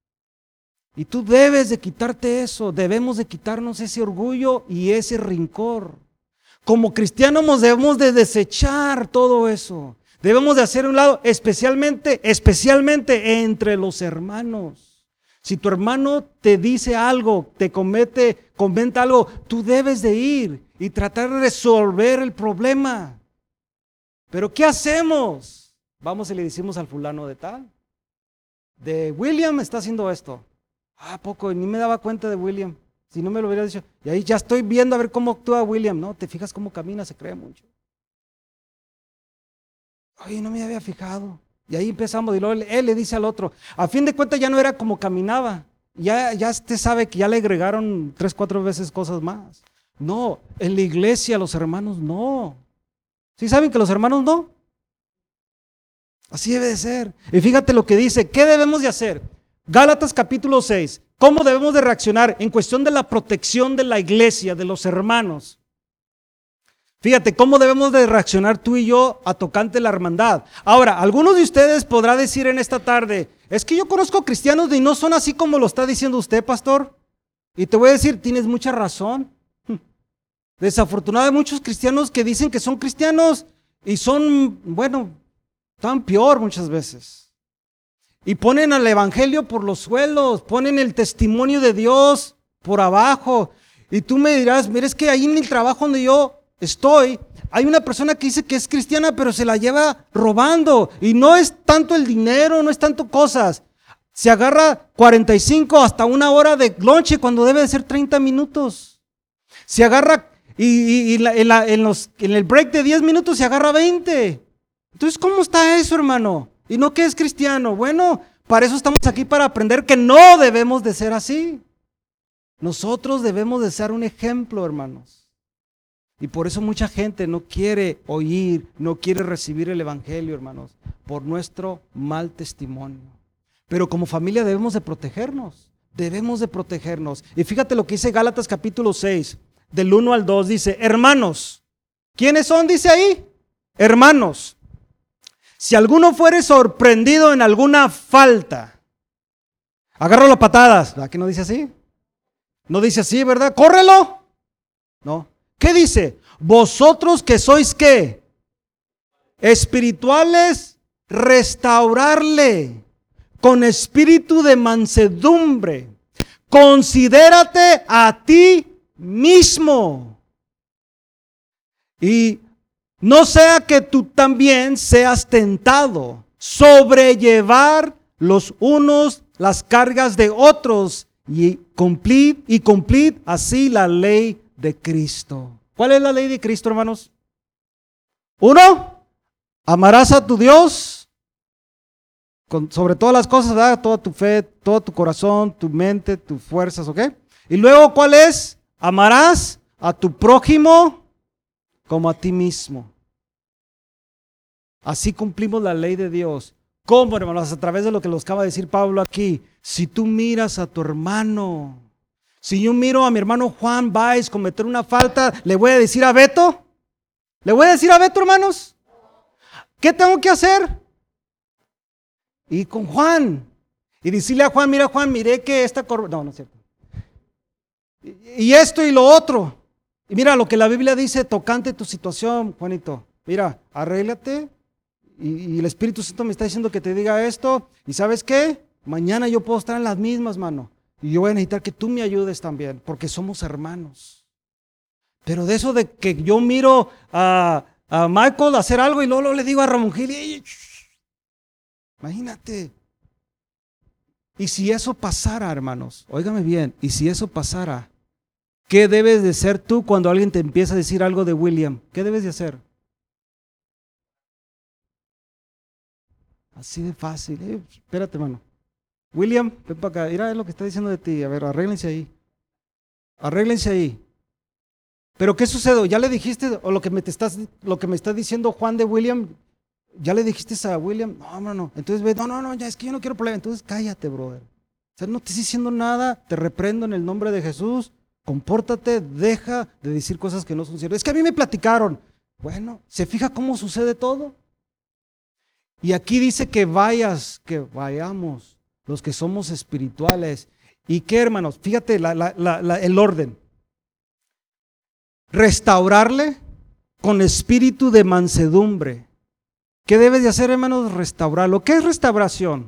Y tú debes de quitarte eso, debemos de quitarnos ese orgullo y ese rencor. Como cristianos debemos de desechar todo eso. Debemos de hacer un lado, especialmente, especialmente entre los hermanos. Si tu hermano te dice algo, te comete, comenta algo, tú debes de ir y tratar de resolver el problema. Pero ¿qué hacemos? Vamos y le decimos al fulano de tal. De William está haciendo esto. Ah, poco, ni me daba cuenta de William. Si no me lo hubiera dicho. Y ahí ya estoy viendo a ver cómo actúa William. No, te fijas cómo camina, se cree mucho. Oye, no me había fijado. Y ahí empezamos, y luego él, él le dice al otro. A fin de cuentas ya no era como caminaba. Ya, ya usted sabe que ya le agregaron tres, cuatro veces cosas más. No, en la iglesia los hermanos no. ¿Sí saben que los hermanos no? Así debe de ser. Y fíjate lo que dice, ¿qué debemos de hacer? Gálatas capítulo seis. ¿Cómo debemos de reaccionar en cuestión de la protección de la iglesia, de los hermanos? Fíjate, ¿cómo debemos de reaccionar tú y yo a tocante la hermandad? Ahora, algunos de ustedes podrán decir en esta tarde, es que yo conozco cristianos y no son así como lo está diciendo usted, pastor. Y te voy a decir, tienes mucha razón. Desafortunadamente hay muchos cristianos que dicen que son cristianos y son, bueno, tan peor muchas veces. Y ponen al evangelio por los suelos, ponen el testimonio de Dios por abajo. Y tú me dirás, mira, es que ahí en el trabajo donde yo estoy, hay una persona que dice que es cristiana, pero se la lleva robando. Y no es tanto el dinero, no es tanto cosas. Se agarra cuarenta y cinco hasta una hora de lonche cuando debe de ser treinta minutos. Se agarra, y, y, y la, en, la, en, los, en el break de diez minutos se agarra veinte. Entonces, ¿cómo está eso, hermano? ¿Y no que es cristiano? Bueno, para eso estamos aquí, para aprender que no debemos de ser así. Nosotros debemos de ser un ejemplo, hermanos. Y por eso mucha gente no quiere oír, no quiere recibir el evangelio, hermanos, por nuestro mal testimonio. Pero como familia debemos de protegernos, debemos de protegernos. Y fíjate lo que dice Gálatas capítulo seis, del uno al dos, dice, hermanos, ¿Quiénes son? Dice ahí, hermanos. Si alguno fuere sorprendido en alguna falta, agarro las patadas. ¿Aquí no dice así? No dice así, ¿verdad? ¡Córrelo! No. ¿Qué dice? Vosotros que sois ¿qué? Espirituales, restaurarle con espíritu de mansedumbre. Considérate a ti mismo. Y no sea que tú también seas tentado, sobrellevar los unos las cargas de otros y cumplir y cumplir así la ley de Cristo. ¿Cuál es la ley de Cristo, hermanos? Uno, amarás a tu Dios con, sobre todas las cosas, ¿verdad? Toda tu fe, todo tu corazón, tu mente, tus fuerzas, ¿ok? Y luego, ¿cuál es? Amarás a tu prójimo como a ti mismo. Así cumplimos la ley de Dios. ¿Cómo, hermanos? A través de lo que nos acaba de decir Pablo aquí. Si tú miras a tu hermano, si yo miro a mi hermano Juan Baez cometer una falta, ¿le voy a decir a Beto? ¿Le voy a decir a Beto, hermanos? ¿Qué tengo que hacer? Y con Juan. Y decirle a Juan, mira Juan, miré que esta... Cor... No, no es cierto. Y esto y lo otro. Y mira lo que la Biblia dice tocante tu situación, Juanito. Mira, arréglate. Y, y el Espíritu Santo me está diciendo que te diga esto. ¿Y sabes qué? Mañana yo puedo estar en las mismas, mano. Y yo voy a necesitar que tú me ayudes también, porque somos hermanos. Pero de eso de que yo miro a, a Michael hacer algo y luego, luego le digo a Ramón Gil, y, imagínate. Y si eso pasara, hermanos, óigame bien, y si eso pasara, ¿qué debes de ser tú cuando alguien te empieza a decir algo de William? ¿Qué debes de hacer? Así de fácil. Eh, espérate, hermano. William, ven para acá. Mira lo que está diciendo de ti. A ver, arréglense ahí. Arréglense ahí. Pero ¿qué sucede? ¿Ya le dijiste o lo que me te estás, lo que me está diciendo Juan de William? ¿Ya le dijiste a William? No, no, no. Entonces ve, no, no, no, ya es que yo no quiero problemas. Entonces cállate, brother. O sea, no te estoy diciendo nada. Te reprendo en el nombre de Jesús. Compórtate, deja de decir cosas que no son ciertas. Es que a mí me platicaron. Bueno, ¿se fija cómo sucede todo? Y aquí dice que vayas, que vayamos, los que somos espirituales. ¿Y qué, hermanos? Fíjate la, la, la, la, el orden. Restaurarle con espíritu de mansedumbre. ¿Qué debes de hacer, hermanos? Restaurarlo. ¿Qué es restauración?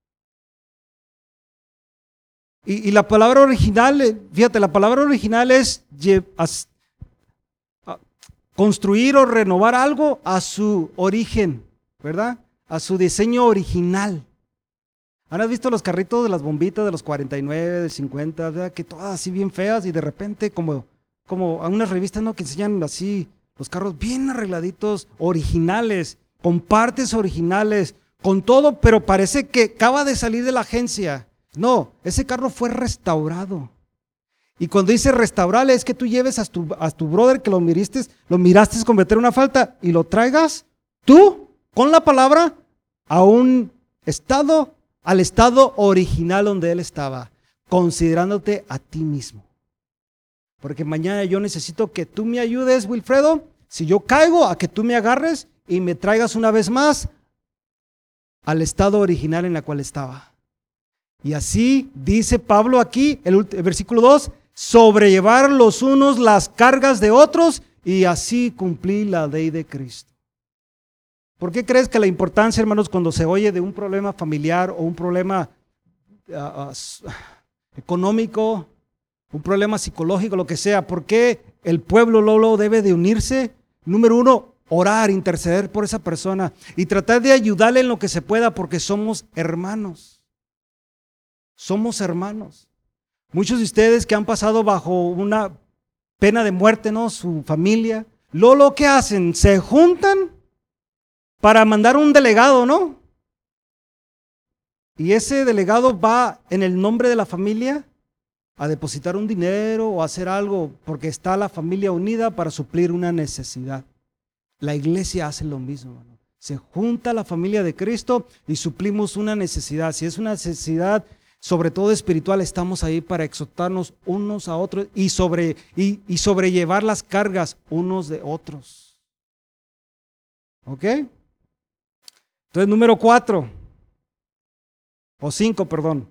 Y, y la palabra original, fíjate, la palabra original es construir o renovar algo a su origen, ¿verdad? A su diseño original. ¿Han visto los carritos de las bombitas de los cuarenta y nueve, de cincuenta, ¿verdad? Que todas así bien feas y de repente como, como a unas revistas, ¿no? Que enseñan así los carros bien arregladitos, originales, con partes originales, con todo, pero parece que acaba de salir de la agencia. No, ese carro fue restaurado. Y cuando dice restaurarle es que tú lleves a tu, a tu brother que lo miraste, lo miraste cometer una falta y lo traigas tú con la palabra a un estado, al estado original donde él estaba, considerándote a ti mismo. Porque mañana yo necesito que tú me ayudes, Wilfredo, si yo caigo, a que tú me agarres y me traigas una vez más al estado original en el cual estaba. Y así dice Pablo aquí, el, el versículo dos, sobrellevar los unos las cargas de otros y así cumplir la ley de Cristo. ¿Por qué crees que la importancia, hermanos, cuando se oye de un problema familiar o un problema uh, uh, económico, un problema psicológico, lo que sea, por qué el pueblo Lolo debe de unirse? Número uno, orar, interceder por esa persona y tratar de ayudarle en lo que se pueda porque somos hermanos. Somos hermanos. Muchos de ustedes que han pasado bajo una pena de muerte, ¿no? Su familia, Lolo, ¿qué hacen? Se juntan para mandar un delegado, ¿no? Y ese delegado va en el nombre de la familia a depositar un dinero o a hacer algo porque está la familia unida para suplir una necesidad. La iglesia hace lo mismo, ¿no? Se junta la familia de Cristo y suplimos una necesidad. Si es una necesidad, sobre todo espiritual, estamos ahí para exhortarnos unos a otros y, sobre, y, y sobrellevar las cargas unos de otros. ¿Ok? Entonces, número cuatro. O cinco, perdón.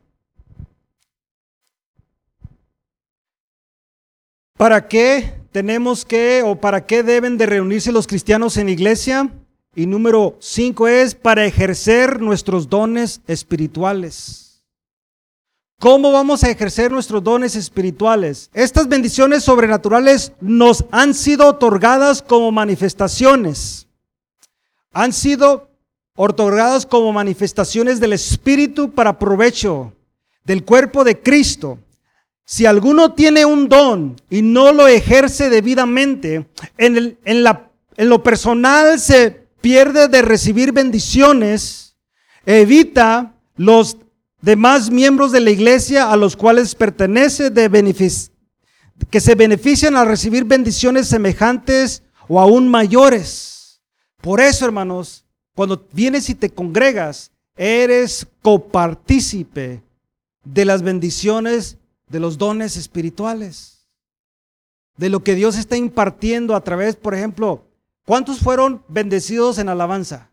¿Para qué tenemos que o para qué deben de reunirse los cristianos en iglesia? Y número cinco es para ejercer nuestros dones espirituales. ¿Cómo vamos a ejercer nuestros dones espirituales? Estas bendiciones sobrenaturales nos han sido otorgadas como manifestaciones. Han sido otorgadas como manifestaciones del Espíritu para provecho del cuerpo de Cristo. Si alguno tiene un don y no lo ejerce debidamente, en, el, en, la, en lo personal se pierde de recibir bendiciones, evita los demás miembros de la iglesia a los cuales pertenece de benefic- que se benefician al recibir bendiciones semejantes o aún mayores. Por eso, hermanos, cuando vienes y te congregas, eres copartícipe de las bendiciones, de los dones espirituales, de lo que Dios está impartiendo a través, por ejemplo, ¿cuántos fueron bendecidos en alabanza?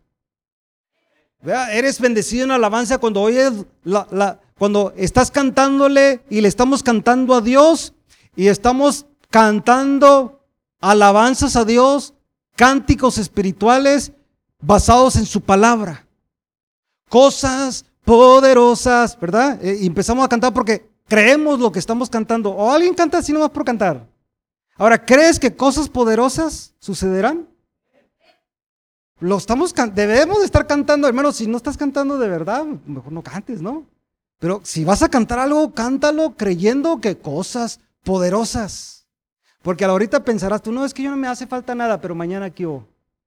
¿Vea? Eres bendecido en alabanza cuando oyes, la, la, cuando estás cantándole y le estamos cantando a Dios y estamos cantando alabanzas a Dios, cánticos espirituales basados en su palabra. Cosas poderosas, ¿verdad? Eh, y empezamos a cantar porque creemos lo que estamos cantando. O alguien canta así nomás por cantar. Ahora, ¿crees que cosas poderosas sucederán? Lo estamos, debemos de estar cantando, hermano. Si no estás cantando de verdad, mejor no cantes, ¿no? Pero si vas a cantar algo, cántalo creyendo que cosas poderosas. Porque a la ahorita pensarás tú, no, es que yo no me hace falta nada, pero mañana aquí o.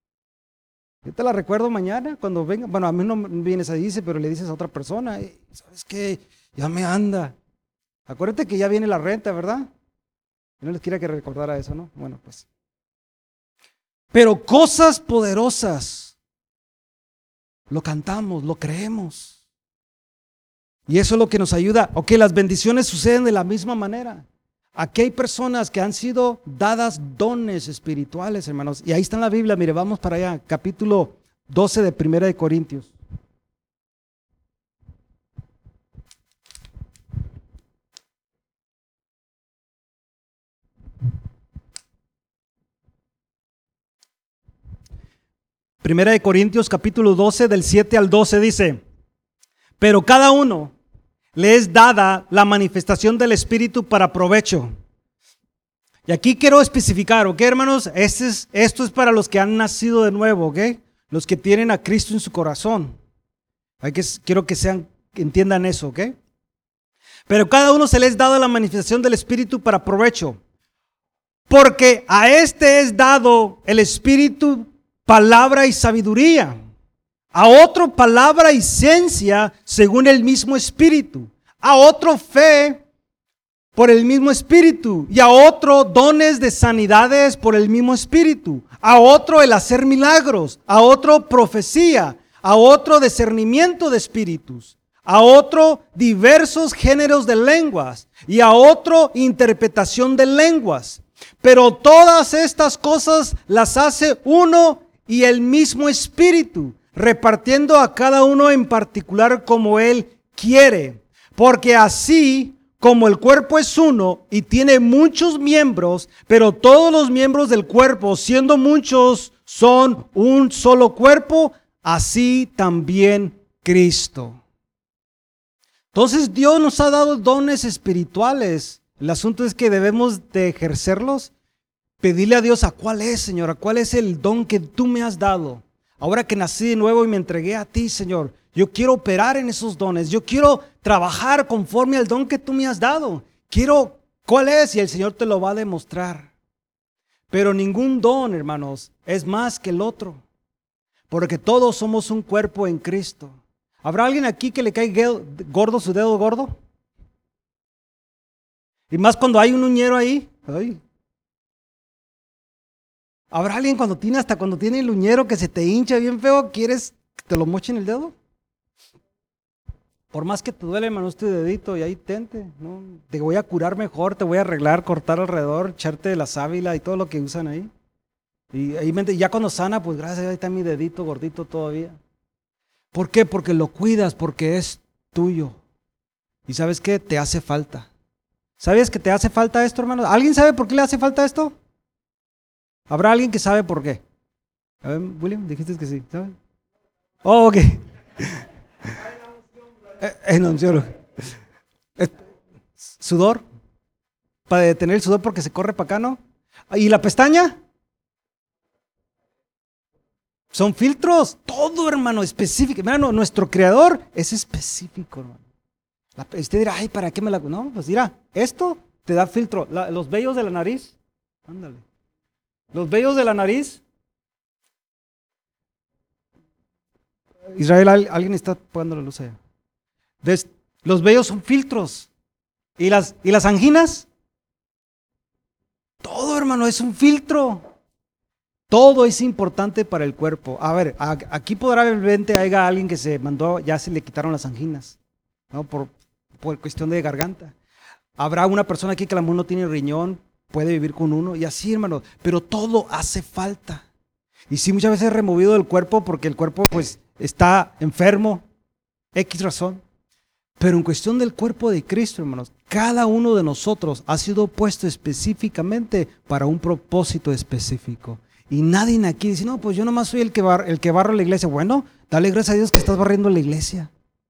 Yo te la recuerdo mañana cuando venga. Bueno, a mí no vienes a dice, pero le dices a otra persona, ¿sabes qué? Ya me anda. Acuérdate que ya viene la renta, ¿verdad? Yo no les quería que recordara eso, ¿no? Bueno, pues. Pero cosas poderosas, lo cantamos, lo creemos. Y eso es lo que nos ayuda. Ok, las bendiciones suceden de la misma manera. Aquí hay personas que han sido dadas dones espirituales, hermanos. Y ahí está en la Biblia, mire, vamos para allá, capítulo doce de Primera de Corintios. Primera de Corintios capítulo doce del siete al doce dice, pero cada uno le es dada la manifestación del Espíritu para provecho. Y aquí quiero especificar, ¿ok, hermanos? Este es, esto es para los que han nacido de nuevo, ¿ok? Los que tienen a Cristo en su corazón. Hay que, quiero que sean, que entiendan eso, ¿ok? Pero cada uno se le es dada la manifestación del Espíritu para provecho. Porque a este es dado el Espíritu palabra y sabiduría, a otro palabra y ciencia según el mismo Espíritu, a otro fe por el mismo Espíritu y a otro dones de sanidades por el mismo Espíritu, a otro el hacer milagros, a otro profecía, a otro discernimiento de espíritus, a otro diversos géneros de lenguas y a otro interpretación de lenguas. Pero todas estas cosas las hace uno y el mismo Espíritu, repartiendo a cada uno en particular como Él quiere. Porque así como el cuerpo es uno y tiene muchos miembros, pero todos los miembros del cuerpo, siendo muchos, son un solo cuerpo, así también Cristo. Entonces Dios nos ha dado dones espirituales. El asunto es que debemos de ejercerlos. Pedirle a Dios, ¿a cuál es, Señor? ¿A cuál es el don que tú me has dado? Ahora que nací de nuevo y me entregué a ti, Señor, yo quiero operar en esos dones. Yo quiero trabajar conforme al don que tú me has dado. Quiero, ¿cuál es? Y el Señor te lo va a demostrar. Pero ningún don, hermanos, es más que el otro. Porque todos somos un cuerpo en Cristo. ¿Habrá alguien aquí que le cae gordo su dedo gordo? Y más cuando hay un uñero ahí. Ay. ¿Habrá alguien cuando tiene, hasta cuando tiene el uñero que se te hincha bien feo, quieres que te lo mochen el dedo? Por más que te duele, hermano, este dedito y ahí tente, ¿no? Te voy a curar mejor, te voy a arreglar, cortar alrededor, echarte la sábila y todo lo que usan ahí. Y ahí mente- ya cuando sana, pues gracias a Dios, ahí está mi dedito gordito todavía. ¿Por qué? Porque lo cuidas, porque es tuyo. ¿Y sabes qué? Te hace falta. ¿Sabes que te hace falta esto, hermano? ¿Alguien sabe por qué le hace falta esto? ¿Habrá alguien que sabe por qué? A ver, William, dijiste que sí, ¿sabes? Oh, ok. Eh, Enunciólo. Eh, Sudor. Para detener el sudor porque se corre para acá, ¿no? ¿Y la pestaña? Son filtros. Todo, hermano, específico. Mira, no, nuestro creador es específico, hermano. La, usted dirá, ay, ¿para qué me la...? No, pues mira, esto te da filtro. La, los vellos de la nariz. Ándale. Los vellos de la nariz. Israel, alguien está poniendo la luz allá. ¿Ves? Los vellos son filtros. ¿Y las, y las anginas? Todo, hermano, es un filtro. Todo es importante para el cuerpo. A ver, a, aquí podrá haber haya alguien que se mandó, ya se le quitaron las anginas, ¿no? Por, por cuestión de garganta. Habrá una persona aquí que a lo mejor no tiene riñón, puede vivir con uno, y así, hermano. Pero todo hace falta. Y sí, muchas veces es removido del cuerpo porque el cuerpo, pues, está enfermo, X razón. Pero en cuestión del cuerpo de Cristo, hermanos, cada uno de nosotros ha sido puesto específicamente para un propósito específico. Y nadie aquí dice, no, pues yo nomás soy el que, bar, el que barra la iglesia. Bueno, dale gracias a Dios que estás barriendo la iglesia.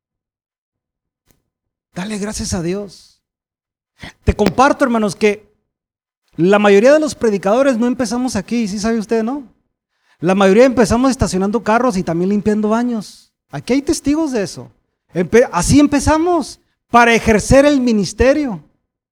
Dale gracias a Dios. Te comparto, hermanos, que la mayoría de los predicadores no empezamos aquí, ¿sí sabe usted, no? La mayoría empezamos estacionando carros y también limpiando baños. Aquí hay testigos de eso. Empe- así empezamos, para ejercer el ministerio.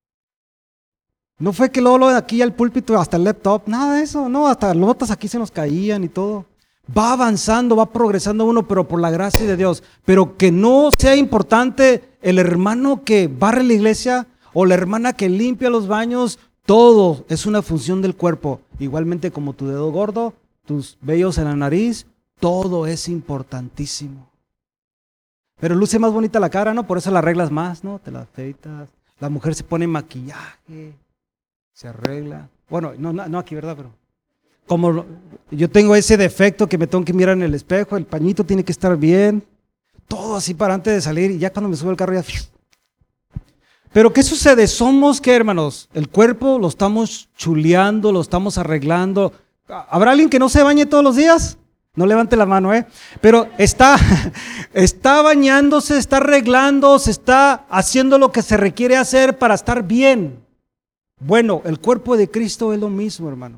No fue que luego lo de aquí al púlpito hasta el laptop, nada de eso, no, hasta lotas aquí se nos caían y todo. Va avanzando, va progresando uno, pero por la gracia de Dios. Pero que no sea importante el hermano que barre la iglesia o la hermana que limpia los baños, todo es una función del cuerpo. Igualmente como tu dedo gordo, tus vellos en la nariz, todo es importantísimo. Pero luce más bonita la cara, ¿no? Por eso la arreglas más, ¿no? Te la afeitas. La mujer se pone maquillaje, se arregla. Bueno, no, no, no aquí, ¿verdad? Pero como yo tengo ese defecto que me tengo que mirar en el espejo, el pañito tiene que estar bien, todo así para antes de salir y ya cuando me subo al carro ya... Pero ¿qué sucede? Somos, ¿qué, hermanos? El cuerpo lo estamos chuleando, lo estamos arreglando. ¿Habrá alguien que no se bañe todos los días? No levante la mano, ¿eh? Pero está, está bañándose, está arreglando, se está haciendo lo que se requiere hacer para estar bien. Bueno, el cuerpo de Cristo es lo mismo, hermano.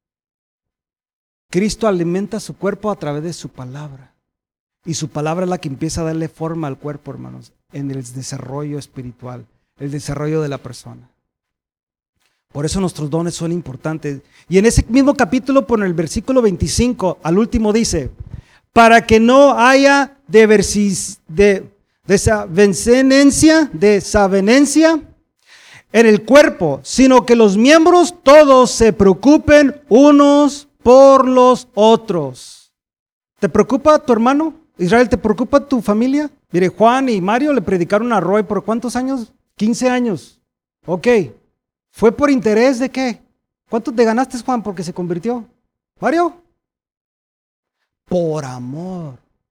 Cristo alimenta su cuerpo a través de su palabra. Y su palabra es la que empieza a darle forma al cuerpo, hermanos, en el desarrollo espiritual, el desarrollo de la persona. Por eso nuestros dones son importantes. Y en ese mismo capítulo, por el versículo veinticinco, al último dice, para que no haya desavenencia, de, desavenencia, desavenencia en el cuerpo, sino que los miembros todos se preocupen unos por los otros. ¿Te preocupa tu hermano? Israel, ¿te preocupa tu familia? Mire, Juan y Mario le predicaron a Roy por ¿cuántos años? quince años. Ok. ¿Fue por interés de qué? ¿Cuánto te ganaste, Juan, porque se convirtió? ¿Mario? Por amor.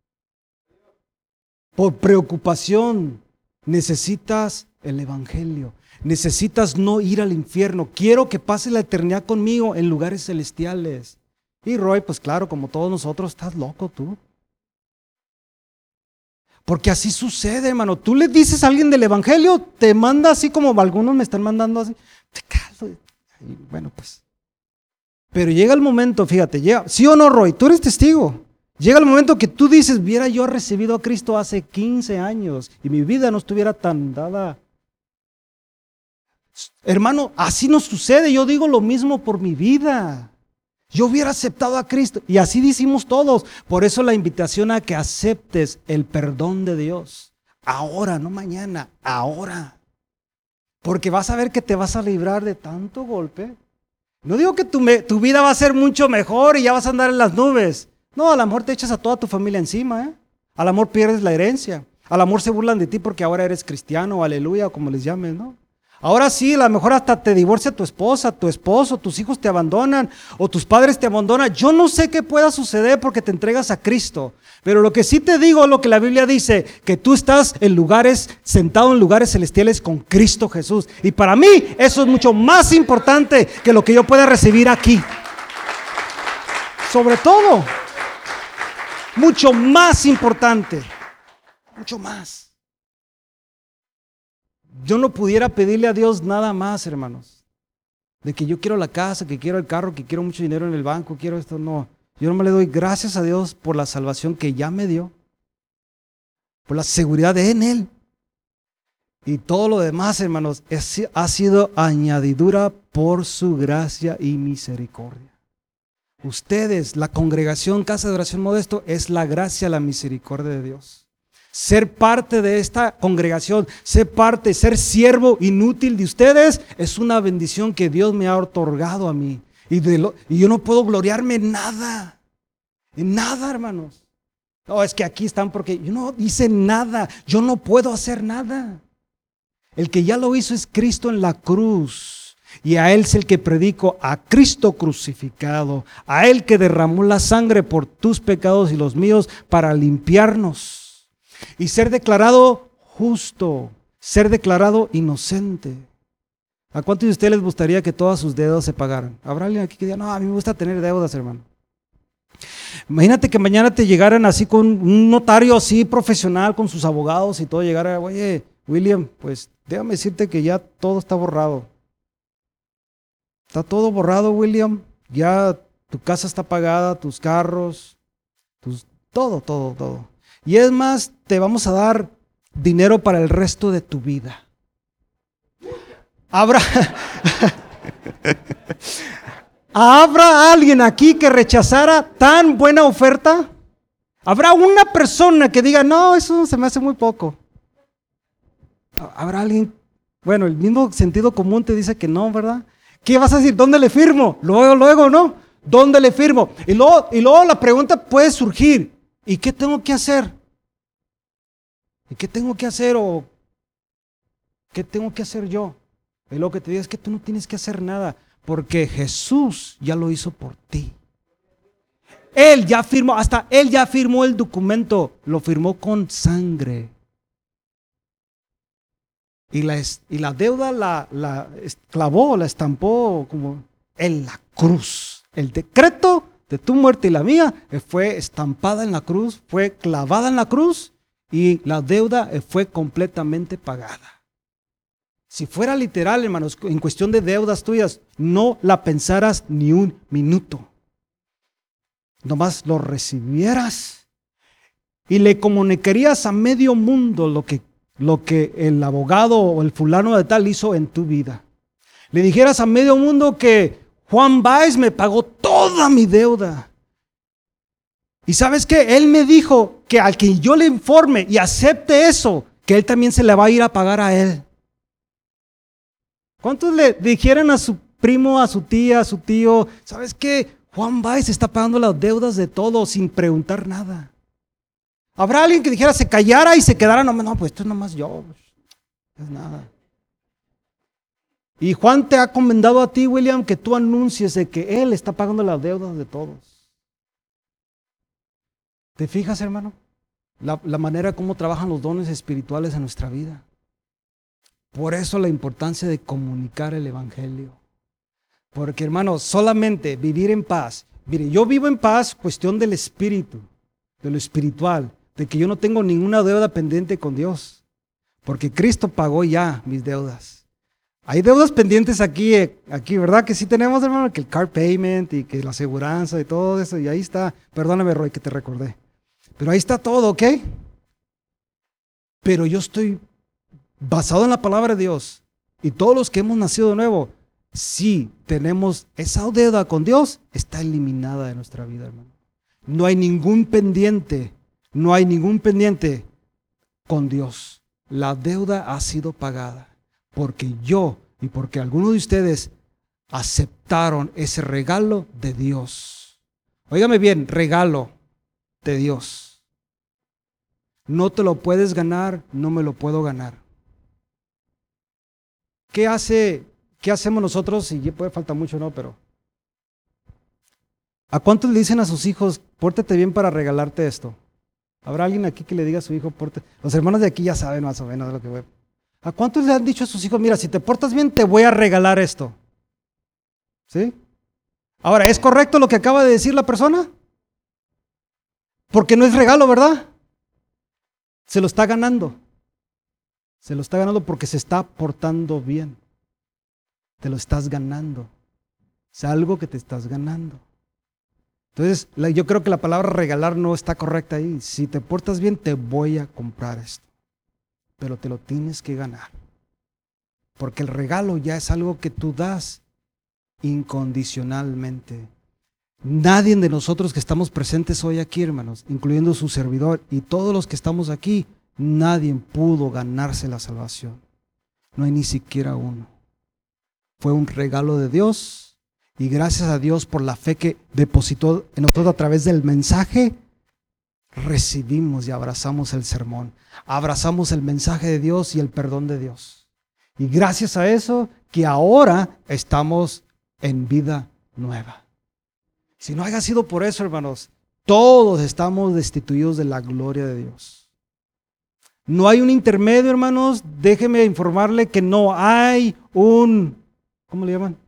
Por preocupación. Necesitas el evangelio. Necesitas no ir al infierno. Quiero que pases la eternidad conmigo en lugares celestiales. Y Roy, pues claro, como todos nosotros, estás loco tú. Porque así sucede, hermano. Tú le dices a alguien del evangelio, te manda así como algunos me están mandando así. Te caldo. Y bueno, pues. Pero llega el momento, fíjate, llega, ¿sí o no, Roy? Tú eres testigo. Llega el momento que tú dices, hubiera yo recibido a Cristo hace quince años y mi vida no estuviera tan dada. Hermano, así nos sucede. Yo digo lo mismo por mi vida. Yo hubiera aceptado a Cristo. Y así decimos todos. Por eso la invitación a que aceptes el perdón de Dios. Ahora, no mañana, ahora. Porque vas a ver que te vas a librar de tanto golpe. No digo que tu, me, tu vida va a ser mucho mejor y ya vas a andar en las nubes. No, a lo mejor te echas a toda tu familia encima, ¿eh? A lo mejor pierdes la herencia. A lo mejor se burlan de ti porque ahora eres cristiano, aleluya, o como les llames, ¿no? Ahora sí, a lo mejor hasta te divorcia tu esposa, tu esposo, tus hijos te abandonan o tus padres te abandonan. Yo no sé qué pueda suceder porque te entregas a Cristo. Pero lo que sí te digo es lo que la Biblia dice, que tú estás en lugares, sentado en lugares celestiales con Cristo Jesús. Y para mí eso es mucho más importante que lo que yo pueda recibir aquí. Sobre todo, mucho más importante, mucho más. Yo no pudiera pedirle a Dios nada más, hermanos. De que yo quiero la casa, que quiero el carro, que quiero mucho dinero en el banco, quiero esto, no. Yo no me le doy gracias a Dios por la salvación que ya me dio, por la seguridad en Él. Y todo lo demás, hermanos, es, ha sido añadidura por su gracia y misericordia. Ustedes, la congregación Casa de Oración Modesto, es la gracia, la misericordia de Dios. Ser parte de esta congregación, ser parte, ser siervo inútil de ustedes, es una bendición que Dios me ha otorgado a mí. Y, de lo, y yo no puedo gloriarme en nada, en nada, hermanos. No, es que aquí están porque yo no hice nada, yo no puedo hacer nada. El que ya lo hizo es Cristo en la cruz. Y a Él es el que predico, a Cristo crucificado, a Él que derramó la sangre por tus pecados y los míos para limpiarnos. Y ser declarado justo, ser declarado inocente. ¿A cuántos de ustedes les gustaría que todas sus deudas se pagaran? ¿Habrá alguien aquí que diga, no, a mí me gusta tener deudas, hermano? Imagínate que mañana te llegaran así con un notario así profesional, con sus abogados y todo, llegara, oye, William, pues déjame decirte que ya todo está borrado. Está todo borrado, William. Ya tu casa está pagada, tus carros, tus, todo, todo, todo. Y es más, te vamos a dar dinero para el resto de tu vida. Habrá, ¿Habrá alguien aquí que rechazara tan buena oferta? ¿Habrá una persona que diga, no, eso se me hace muy poco? ¿Habrá alguien? Bueno, el mismo sentido común te dice que no, ¿verdad? ¿Qué vas a decir? ¿Dónde le firmo? Luego, luego, ¿no? ¿Dónde le firmo? Y luego, y luego la pregunta puede surgir, ¿y qué tengo que hacer? ¿Y qué tengo que hacer o qué tengo que hacer yo? Y lo que te digo es que tú no tienes que hacer nada, porque Jesús ya lo hizo por ti. Él ya firmó, hasta Él ya firmó el documento, lo firmó con sangre. Y la, y la deuda la, la clavó, la estampó como en la cruz. El decreto de tu muerte y la mía fue estampada en la cruz, fue clavada en la cruz. Y la deuda fue completamente pagada. Si fuera literal, hermanos, en cuestión de deudas tuyas, no la pensaras ni un minuto. Nomás lo recibieras y le comunicarías a medio mundo lo que, lo que el abogado o el fulano de tal hizo en tu vida. Le dijeras a medio mundo que Juan Báez me pagó toda mi deuda. Y ¿sabes qué? Él me dijo que al que yo le informe y acepte eso, que él también se le va a ir a pagar a él. ¿Cuántos le dijeran a su primo, a su tía, a su tío, ¿sabes qué? Juan Báez está pagando las deudas de todos sin preguntar nada. ¿Habrá alguien que dijera, se callara y se quedara? No, no, pues esto es nomás yo. No es nada. Y Juan te ha encomendado a ti, William, que tú anuncies de que él está pagando las deudas de todos. ¿Te fijas, hermano? La, la manera como trabajan los dones espirituales en nuestra vida. Por eso la importancia de comunicar el evangelio. Porque, hermano, solamente vivir en paz. Mire, yo vivo en paz, cuestión del espíritu, de lo espiritual, de que yo no tengo ninguna deuda pendiente con Dios. Porque Cristo pagó ya mis deudas. Hay deudas pendientes aquí, aquí, ¿verdad? Que sí tenemos, hermano, que el car payment y que la aseguranza y todo eso. Y ahí está. Perdóname, Roy, que te recordé. Pero ahí está todo, ¿ok? Pero yo estoy basado en la palabra de Dios. Y todos los que hemos nacido de nuevo, si tenemos esa deuda con Dios, está eliminada de nuestra vida, hermano. No hay ningún pendiente, no hay ningún pendiente con Dios. La deuda ha sido pagada. Porque yo y porque algunos de ustedes aceptaron ese regalo de Dios. Óigame bien, regalo de Dios. No te lo puedes ganar, no me lo puedo ganar. ¿qué hace, qué hacemos nosotros? Y puede faltar mucho, ¿no? Pero ¿a cuántos le dicen a sus hijos, pórtate bien para regalarte esto? ¿Habrá alguien aquí que le diga a su hijo, pórtate? Los hermanos de aquí ya saben más o menos lo que voy. ¿A cuántos le han dicho a sus hijos, mira, si te portas bien, te voy a regalar esto? ¿Sí? Ahora, ¿es correcto lo que acaba de decir la persona? Porque no es regalo, ¿verdad? Se lo está ganando. Se lo está ganando porque se está portando bien. Te lo estás ganando. Es algo que te estás ganando. Entonces, la, yo creo que la palabra regalar no está correcta ahí. Si te portas bien, te voy a comprar esto. Pero te lo tienes que ganar. Porque el regalo ya es algo que tú das incondicionalmente. Nadie de nosotros que estamos presentes hoy aquí, hermanos, incluyendo su servidor y todos los que estamos aquí, nadie pudo ganarse la salvación. No hay ni siquiera uno. Fue un regalo de Dios y gracias a Dios por la fe que depositó en nosotros a través del mensaje, recibimos y abrazamos el sermón. Abrazamos el mensaje de Dios y el perdón de Dios. Y gracias a eso que ahora estamos en vida nueva. Si no haya sido por eso, hermanos, todos estamos destituidos de la gloria de Dios. No hay un intermedio, hermanos. Déjeme informarle que no hay un, ¿cómo le llaman?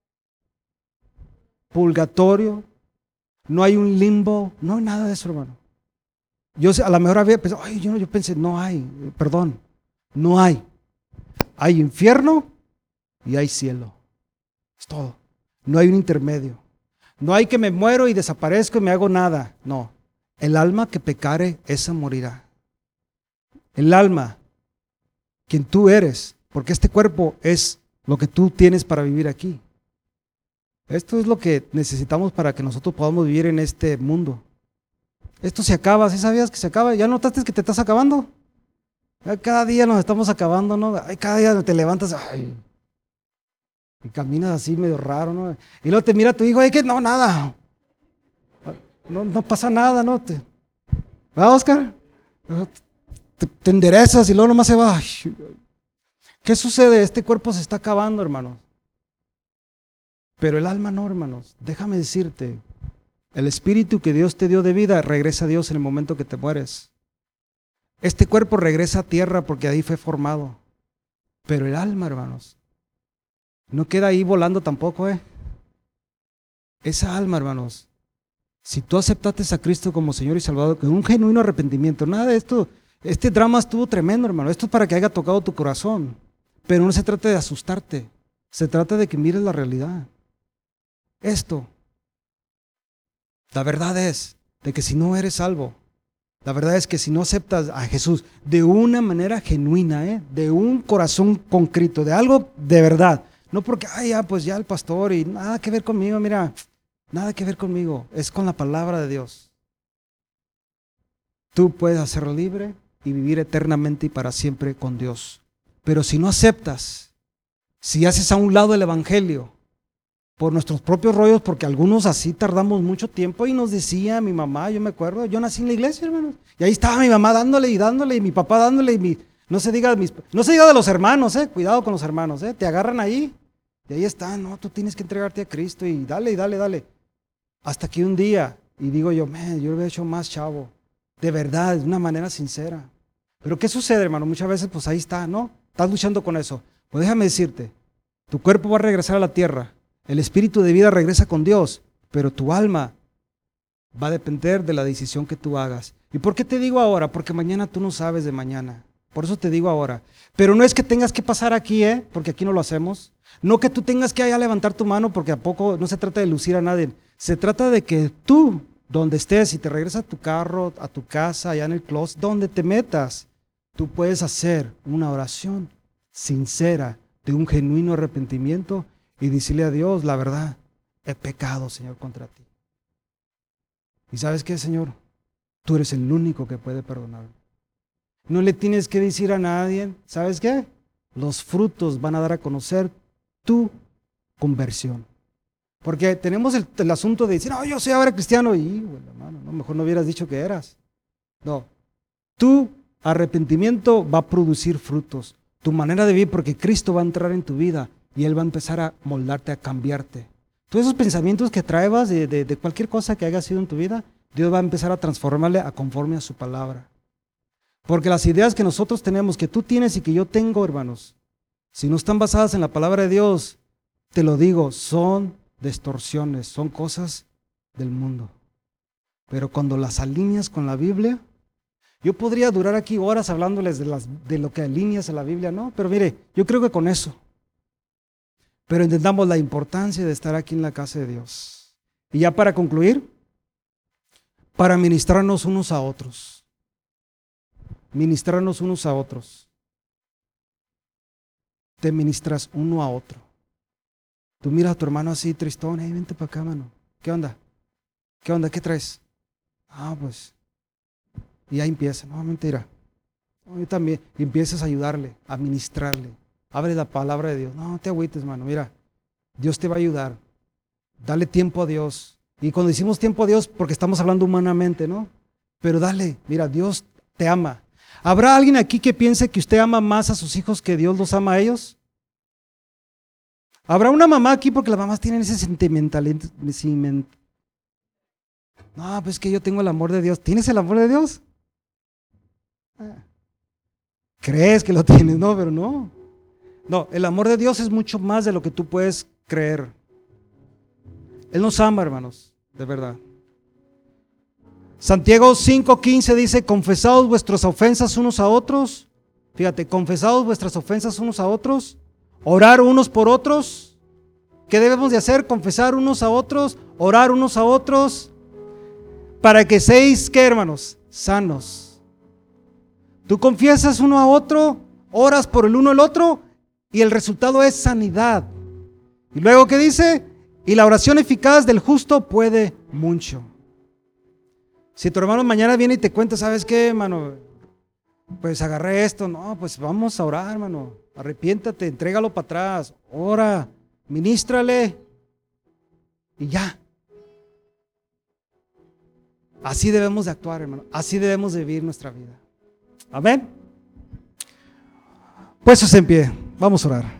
Purgatorio. No hay un limbo. No hay nada de eso, hermano. Yo a lo mejor había pensado, ay, yo, yo pensé, no hay, perdón, no hay. Hay infierno y hay cielo. Es todo. No hay un intermedio. No hay que me muero y desaparezco y me hago nada. No. El alma que pecare, esa morirá. El alma, quien tú eres, porque este cuerpo es lo que tú tienes para vivir aquí. Esto es lo que necesitamos para que nosotros podamos vivir en este mundo. Esto se acaba, ¿sí sabías que se acaba? ¿Ya notaste que te estás acabando? Cada día nos estamos acabando, ¿no? Ay, cada día te levantas, ay, y caminas así medio raro, ¿no? Y luego te mira tu hijo, ay, que no, nada. No, no pasa nada, ¿no? Te, ¿va, Oscar? Te, te enderezas y luego nomás se va. Ay, ¿qué sucede? Este cuerpo se está acabando, hermanos. Pero el alma no, hermanos. Déjame decirte, el espíritu que Dios te dio de vida regresa a Dios en el momento que te mueres. Este cuerpo regresa a tierra porque ahí fue formado. Pero el alma, hermanos, no queda ahí volando tampoco, ¿eh? Esa alma, hermanos, si tú aceptaste a Cristo como Señor y Salvador, con un genuino arrepentimiento, nada de esto, este drama estuvo tremendo, hermano. Esto es para que haya tocado tu corazón. Pero no se trata de asustarte. Se trata de que mires la realidad. Esto, la verdad es de que si no eres salvo, la verdad es que si no aceptas a Jesús de una manera genuina, ¿eh? De un corazón concreto, de algo de verdad, no porque, ay, ya, pues ya el pastor y nada que ver conmigo, mira, nada que ver conmigo, es con la palabra de Dios. Tú puedes hacerlo libre y vivir eternamente y para siempre con Dios. Pero si no aceptas, si haces a un lado el evangelio, por nuestros propios rollos, porque algunos así tardamos mucho tiempo y nos decía mi mamá, yo me acuerdo, yo nací en la iglesia, hermanos, y ahí estaba mi mamá dándole y dándole y mi papá dándole y mi, no se diga de mis, no se diga de los hermanos, eh, cuidado con los hermanos, eh, te agarran ahí y ahí están, no, tú tienes que entregarte a Cristo y dale y dale, dale, hasta que un día, y digo yo, man, yo lo he hecho más chavo, de verdad, de una manera sincera, pero ¿qué sucede, hermano? Muchas veces pues ahí está, ¿no? Estás luchando con eso, pues déjame decirte, tu cuerpo va a regresar a la tierra. El espíritu de vida regresa con Dios, pero tu alma va a depender de la decisión que tú hagas. ¿Y por qué te digo ahora? Porque mañana tú no sabes de mañana. Por eso te digo ahora. Pero no es que tengas que pasar aquí, ¿eh? Porque aquí no lo hacemos. No que tú tengas que allá levantar tu mano, porque a poco no se trata de lucir a nadie. Se trata de que tú, donde estés, si te regresas a tu carro, a tu casa, allá en el closet, donde te metas, tú puedes hacer una oración sincera de un genuino arrepentimiento y decirle a Dios, la verdad, he pecado, Señor, contra ti. ¿Y sabes qué, Señor? Tú eres el único que puede perdonarme. No le tienes que decir a nadie, ¿sabes qué? Los frutos van a dar a conocer tu conversión. Porque tenemos el, el asunto de decir, no, yo soy ahora cristiano. Y, bueno, hermano, no, mejor no hubieras dicho que eras. No, tu arrepentimiento va a producir frutos. Tu tu manera de vivir, porque Cristo va a entrar en tu vida y Él va a empezar a moldarte, a cambiarte. Todos esos pensamientos que traebas de, de, de cualquier cosa que haya sido en tu vida, Dios va a empezar a transformarle a conforme a su palabra. Porque las ideas que nosotros tenemos, que tú tienes y que yo tengo, hermanos, si no están basadas en la palabra de Dios, te lo digo, son distorsiones, son cosas del mundo. Pero cuando las alineas con la Biblia, yo podría durar aquí horas hablándoles de, las, de lo que alineas en la Biblia, ¿no? Pero mire, yo creo que con eso. Pero entendamos la importancia de estar aquí en la casa de Dios. Y ya para concluir, para ministrarnos unos a otros. Ministrarnos unos a otros. Te ministras uno a otro. Tú miras a tu hermano así, tristón, hey, vente para acá, mano. ¿Qué onda? ¿Qué onda? ¿Qué traes? Ah, pues. Y ya empieza, no, mentira. No, yo también. Y empiezas a ayudarle, a ministrarle. Abre la palabra de Dios. No, te agüites, mano. Mira, Dios te va a ayudar. Dale tiempo a Dios. Y cuando decimos tiempo a Dios, porque estamos hablando humanamente, ¿no? Pero dale, mira, Dios te ama. ¿Habrá alguien aquí que piense que usted ama más a sus hijos que Dios los ama a ellos? ¿Habrá una mamá aquí porque las mamás tienen ese sentimentalismo? No, pues que yo tengo el amor de Dios. ¿Tienes el amor de Dios? ¿Crees que lo tienes? No, pero no. No, el amor de Dios es mucho más de lo que tú puedes creer. Él nos ama, hermanos, de verdad. Santiago cinco quince dice, confesaos vuestras ofensas unos a otros. Fíjate, confesaos vuestras ofensas unos a otros. Orar unos por otros. ¿Qué debemos de hacer? Confesar unos a otros, orar unos a otros, para que seáis, ¿qué, hermanos? Sanos. Tú confiesas uno a otro, oras por el uno al otro, y el resultado es sanidad. Y luego, ¿qué dice? Y la oración eficaz del justo puede mucho. Si tu hermano mañana viene y te cuenta, ¿sabes qué, hermano? Pues agarré esto. No, pues vamos a orar, hermano. Arrepiéntate, entrégalo para atrás. Ora, ministrale. Y ya. Así debemos de actuar, hermano. Así debemos de vivir nuestra vida. Amén. Puestos en pie, vamos a orar.